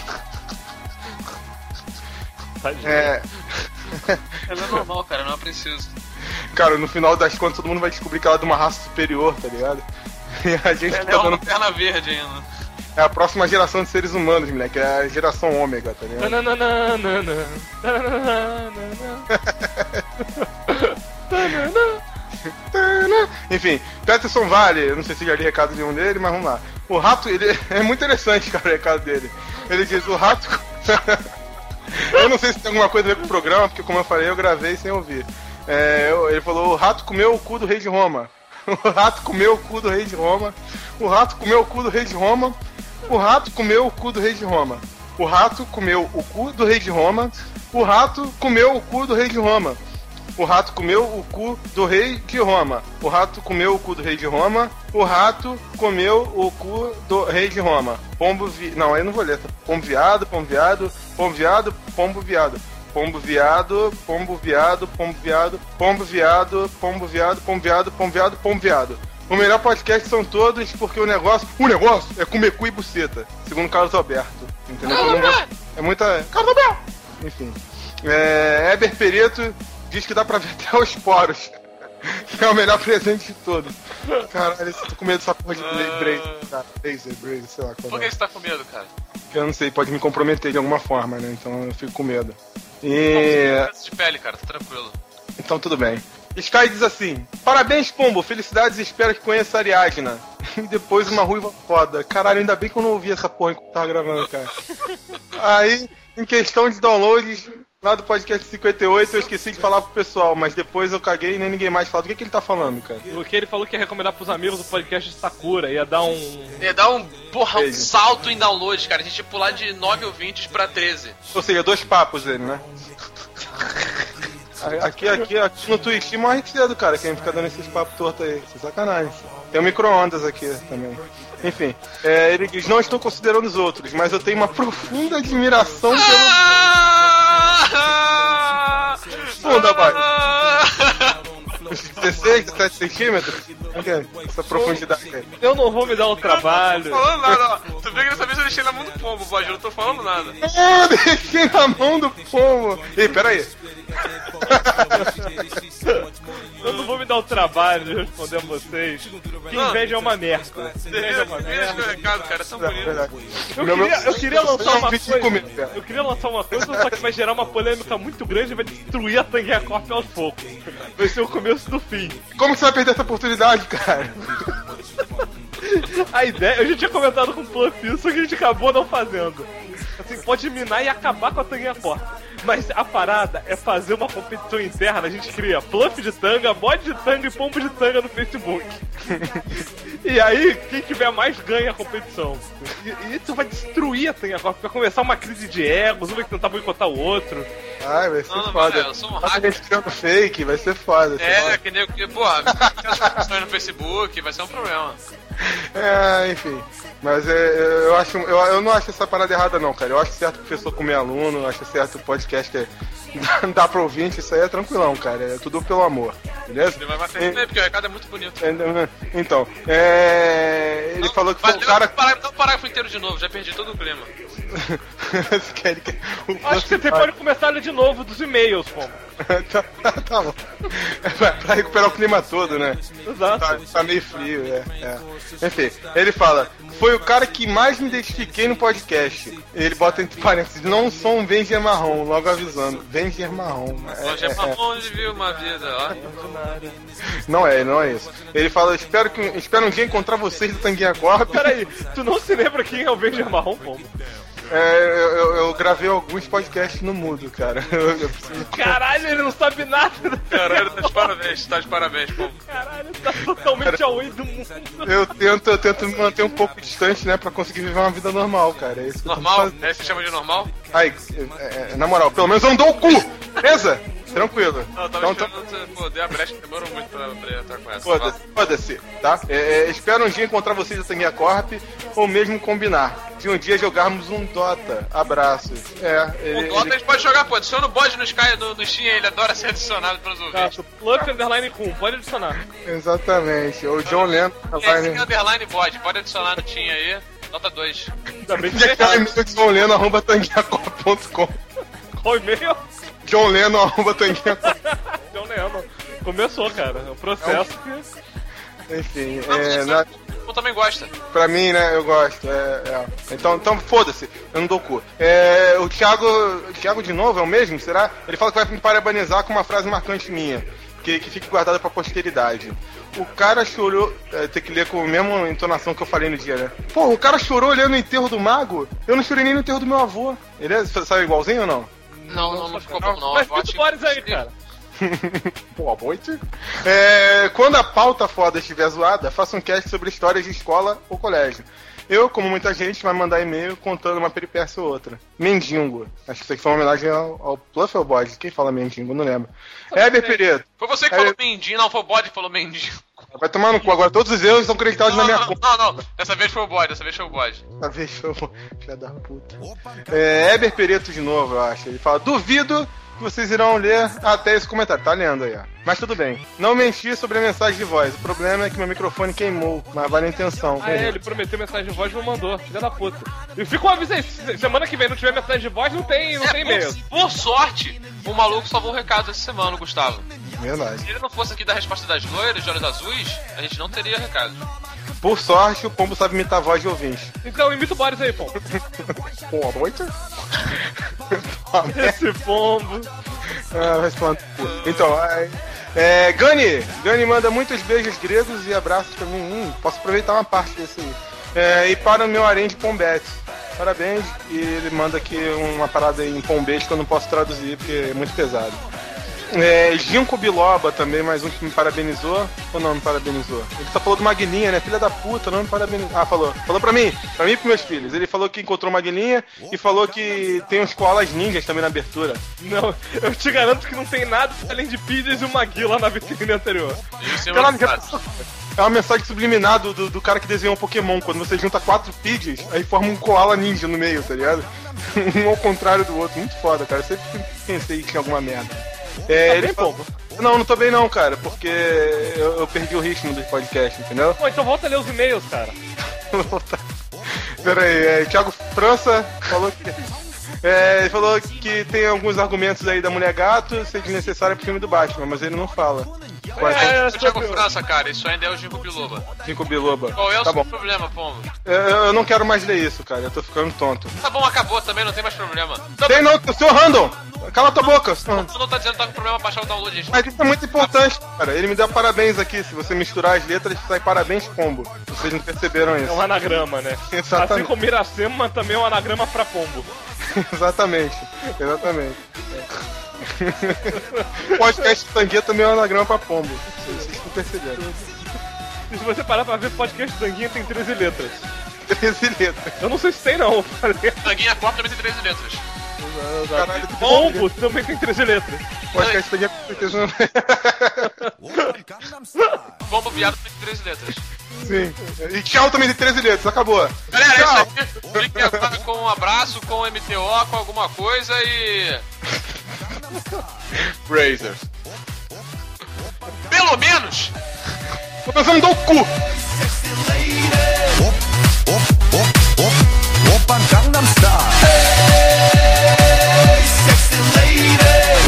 Ela é normal, cara, não é preciso. Cara, no final das contas todo mundo vai descobrir que ela é de uma raça superior, tá ligado? E a gente tá dando perna verde ainda. É a próxima geração de seres humanos, moleque. É a geração ômega, tá ligado? Enfim, Peterson Vale, eu não sei se já li recado de um dele, mas vamos lá. O rato, ele é muito interessante, cara, o recado dele. Ele diz: o rato. Eu não sei se tem alguma coisa a ver com o programa, porque como eu falei, eu gravei sem ouvir. Ele falou: o rato comeu o cu do rei de Roma. O rato comeu o cu do rei de Roma. O rato comeu o cu do rei de Roma. O rato comeu o cu do rei de Roma. O rato comeu o cu do rei de Roma. O rato comeu o cu do rei de Roma. O rato comeu o cu do rei de Roma. O rato comeu o cu do rei de Roma. O rato comeu o cu do rei de Roma. Não, aí não vou ler. Pombo viado, pombo viado, pombo viado, pombo viado. Pombo viado, pombo viado, pombo viado, pombo viado, pombo viado, pombo viado, pombo viado, pombo viado. O melhor podcast são todos porque o negócio é comer cu e buceta, segundo Carlos Alberto. Entendeu? É muita... Carlos Alberto! Enfim. Heber Perito diz que dá pra ver até os poros. É o melhor presente de todos. Caralho, eu tô com medo dessa porra de Brazer, sei lá. Por que você tá com medo, cara? Eu não sei, pode me comprometer de alguma forma, né? Então eu fico com medo. De pele, cara, tá tranquilo. Então tudo bem. Sky diz assim: parabéns, Pombo, felicidades e espero que conheça a Ariadna. E depois uma ruiva foda. Caralho, ainda bem que eu não ouvi essa porra enquanto tava gravando, cara. Aí, em questão de downloads, lá do podcast 58, eu esqueci de falar pro pessoal, mas depois eu caguei e nem ninguém mais falou. Do que ele tá falando, cara? Porque ele falou que ia recomendar pros amigos o podcast de Sakura, ia dar um salto em download, cara. A gente ia pular de 9 ouvintes pra 13. Ou seja, 2 papos dele, né? Aqui no Twitch morre cedo, cara, quem fica dando esses papos tortos aí. Isso é sacanagem. Tem um micro-ondas aqui também. Enfim, ele diz: não estou considerando os outros, mas eu tenho uma profunda admiração pelo... Funda, vai. 16, 17 centímetros? Okay. Essa profundidade aí. Eu não vou me dar o trabalho. Não tô falando nada, ó. Tu vê que dessa vez eu deixei na mão do pombo, Bode. Eu não tô falando nada. Deixei na mão do pombo. Ei, peraí. Eu não vou me dar o trabalho de responder a vocês. Que inveja é uma merda. Inveja é uma merda. Recado, cara, são bonitos. Eu queria lançar uma coisa. Eu queria lançar uma coisa, só que vai gerar uma polêmica muito grande e vai destruir a Tanguinha Corp aos poucos. Vai ser o começo do fim. Como que você vai perder essa oportunidade, cara? A ideia, eu já tinha comentado com o Fluff isso, só que a gente acabou não fazendo. Assim, pode minar e acabar com a Tanguinha Corp. Mas a parada é fazer uma competição interna. A gente cria Fluff de tanga, mod de tanga e pombo de tanga no Facebook. E aí, quem tiver mais ganha a competição. E isso vai destruir a Tanguinha Corp. Vai começar uma crise de egos, um vai tentar boicotar o outro. Ai, vai ser foda. Eu sou um hacker. Fake, vai ser foda. Que nem que, porra, as competições no Facebook, vai ser um problema. Enfim. Mas eu não acho essa parada errada não, cara. Eu acho certo o professor comer aluno, eu acho certo o podcast dar pro ouvinte, isso aí é tranquilão, cara. É tudo pelo amor, beleza? Ele vai bater porque o recado é muito bonito. Então, ele falou que foi o cara... Dá um parágrafo inteiro de novo, já perdi todo o clima. Acho que você pode começar a ler de novo dos e-mails, pô. Tá bom. Pra recuperar o clima todo, né? Exato. Tá meio frio, Enfim, ele fala: foi o cara que mais me identifiquei no podcast. Ele bota entre parênteses: não sou um Venger marrom, logo avisando. Venger marrom. Venger marrom onde viu uma vida, ó. Não é isso. Ele fala: espero um dia encontrar vocês do Tanguinha Corp. Peraí, tu não se lembra quem é o Venger marrom, pô? Eu gravei alguns podcasts no mudo, cara. Caralho, ele não sabe nada. Caralho, tá de parabéns, pô. Caralho, tá totalmente away do mundo. Eu tento me manter um pouco distante, né, pra conseguir viver uma vida normal, cara. É isso que normal? É isso que chama de normal? Ai, na moral, pelo menos eu não dou o cu, beleza? Tranquilo. Não, tava esperando, pô, deu a brecha, demorou muito pra entrar com essa. Foda-se, tá? Espero um dia encontrar vocês da Tanguinha Corp, ou mesmo combinar. De um dia jogarmos um Dota. Abraços. O Dota a gente pode jogar, pô. Adiciona o bode no Sky, no Steam, ele adora ser adicionado pelos ouvintes. Plug underline com, pode adicionar. Exatamente. O John Lennon. Underline bode, pode adicionar no Team aí. Nota 2. Ainda bem que é e-mail de John Lennon, @tanguinhacorp.com. Qual e-mail? John Lennon, @tanguinhacorp. John Lennon. Começou, cara. É um processo Enfim, eu também gosto. Pra mim, né, eu gosto. Então foda-se, eu não dou cu. O Thiago de novo é o mesmo, será? Ele fala que vai me parabenizar com uma frase marcante minha, que fique guardada pra posteridade. O cara chorou, tem que ler com a mesma entonação que eu falei no dia, né? Pô, o cara chorou olhando o enterro do mago? Eu não chorei nem no enterro do meu avô. Ele sabe igualzinho ou não? Não ficou bom não. Mas muito Boris aí, cara. Boa noite. Quando a pauta foda estiver zoada, faça um cast sobre histórias de escola ou colégio. Eu, como muita gente, vai mandar e-mail contando uma peripécia ou outra. Mendigo. Acho que isso aqui foi uma homenagem ao Pluff ou Bode? Quem fala mendigo? Não lembro. Heber Pereira. Foi você que falou mendigo, não foi o Bode que falou mendigo. Vai tomar no cu, agora todos os erros estão creditados na minha conta. Não. Dessa vez foi o Bode. Dessa vez foi o filho da puta. Heber Pereto de novo, eu acho. Ele fala: duvido que vocês irão ler até esse comentário. Tá lendo aí, ó. Mas tudo bem. Não menti sobre a mensagem de voz. O problema é que meu microfone queimou, mas vale a intenção. Ele prometeu mensagem de voz e não mandou. Filha da puta. E fica um aviso aí. Semana que vem não tiver mensagem de voz, não tem e-mail. Por sorte, o maluco salvou um recado essa semana, o Gustavo. Verdade. Se ele não fosse aqui da resposta das loiras, de olhos azuis, a gente não teria recado. Por sorte, o Pombo sabe imitar a voz de ouvinte. Então imita o Boris aí, Pombo. Boa noite. Esse Pombo. Vai se falar. Então, Gani manda muitos beijos gregos e abraços pra mim. Posso aproveitar uma parte desse aí. E para o meu harém de pombetes. Parabéns. E ele manda aqui uma parada em pombês que eu não posso traduzir porque é muito pesado. Ginkgo Biloba também, mais um que me parabenizou. Ou não me parabenizou? Ele só falou do Magninha, né? Filha da puta, não me parabenizou. Ah, falou. Falou pra mim e pros meus filhos. Ele falou que encontrou Magninha e falou que tem uns koalas ninjas também na abertura. Não, eu te garanto que não tem nada além de Pidgeys e o Magui lá na vitrine anterior. É uma mensagem subliminar do cara que desenhou um Pokémon. Quando você junta 4 Pidgeys, aí forma um koala ninja no meio, tá ligado? Um ao contrário do outro. Muito foda, cara. Eu sempre pensei que tinha alguma merda. Bem, Pombo? Não tô bem não, cara, porque eu perdi o ritmo do podcast, entendeu? Pô, então volta a ler os e-mails, cara. Pera aí, Thiago França falou que... ele falou que tem alguns argumentos aí da Mulher Gato ser desnecessário pro filme do Batman, mas ele não fala. Thiago França, cara, isso ainda é o Ginkgo Biloba. Ginkgo Biloba. Qual é o tá seu bom. problema, Pombo? Eu não quero mais ler isso, cara, eu tô ficando tonto. Tá bom, acabou também, não tem mais problema. Tem não, seu Random! Cala tua boca! Tu não tá dizendo que tá com problema pra baixar o download, gente. Mas isso é muito importante, cara. Ele me deu parabéns aqui. Se você misturar as letras, sai parabéns Pombo. Vocês não perceberam isso. É um anagrama, né? Exatamente. Assim como Iracema também é um anagrama pra Pombo. Exatamente. O podcast Tanguinha também é um anagrama pra Pombo. Vocês não perceberam. Se você parar pra ver, podcast Tanguinha tem 13 letras. 13 letras. Eu não sei se tem, não. Tanguinha Pop também tem 13 letras. Caralho, Pombo também tem 13 letras. Podcast Tanguinha com certeza não. Pombo Viado tem 13 letras. Sim. E Tchau também tem 13 letras, acabou. Galera, é isso aí. Fique agora com um abraço, com MTO, com alguma coisa e... Brazers. Pelo menos! Tô pensando no cu! Opa Gangnam Style. Hey, sexy lady.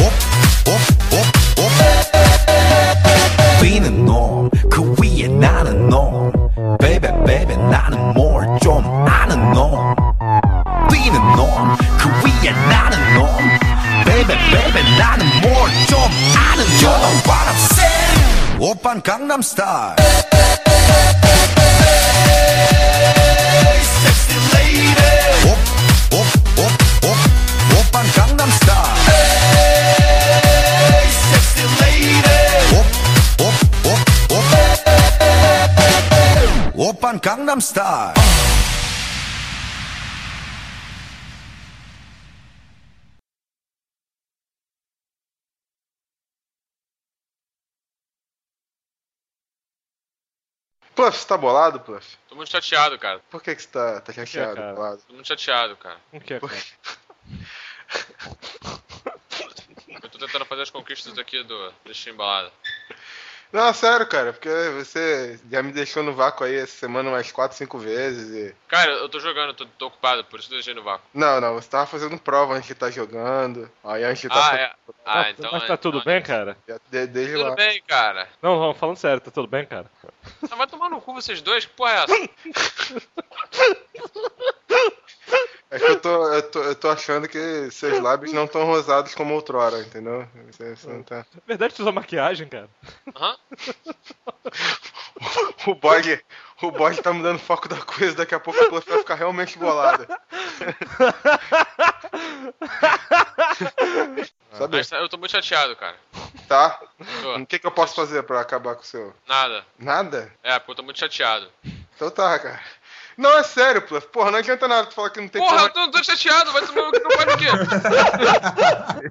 Being norm, 그 위에 나는 norm. Baby, baby, 나는 more 좀 아는 norm. Being norm, 그 위에 나는 norm. Baby, baby, 나는 more 좀 아는 norm. You know what I'm saying? 오빤 Gangnam Style. Gangnam Style. Hey, sexy lady. 오빤 Gangnam Style. Pluff, você tá bolado, Pluff? Tô muito chateado, cara. Por que você tá chateado, cara? bolado? Tô muito chateado, cara. O que é, cara? Eu tô tentando fazer as conquistas aqui desse embalada. Não, sério, cara, porque você já me deixou no vácuo aí essa semana umas 4, 5 vezes e... Cara, eu tô jogando, tô ocupado, por isso eu deixei no vácuo. Não, você tava fazendo prova antes de estar jogando, aí antes de estar... Então... Mas tá tudo bem, cara? Desde tudo lá. bem, cara. Não, falando sério, tá tudo bem, cara? Vai tomar no cu vocês dois, que porra é essa? É que eu tô achando que seus lábios não tão rosados como outrora, entendeu? Você não tá... É verdade que você usa maquiagem, cara? Aham. O bode tá mudando o foco da coisa, daqui a pouco a Pluff vai ficar realmente bolada. Sabe? Eu tô muito chateado, cara. Tá? O que eu posso fazer pra acabar com o seu... Nada. Nada? É, porque eu tô muito chateado. Então tá, cara. Não, é sério, Pluff. Porra, não adianta nada tu falar que não tem... Porra, eu tô chateado, vai tomar no cu, não vai no quê?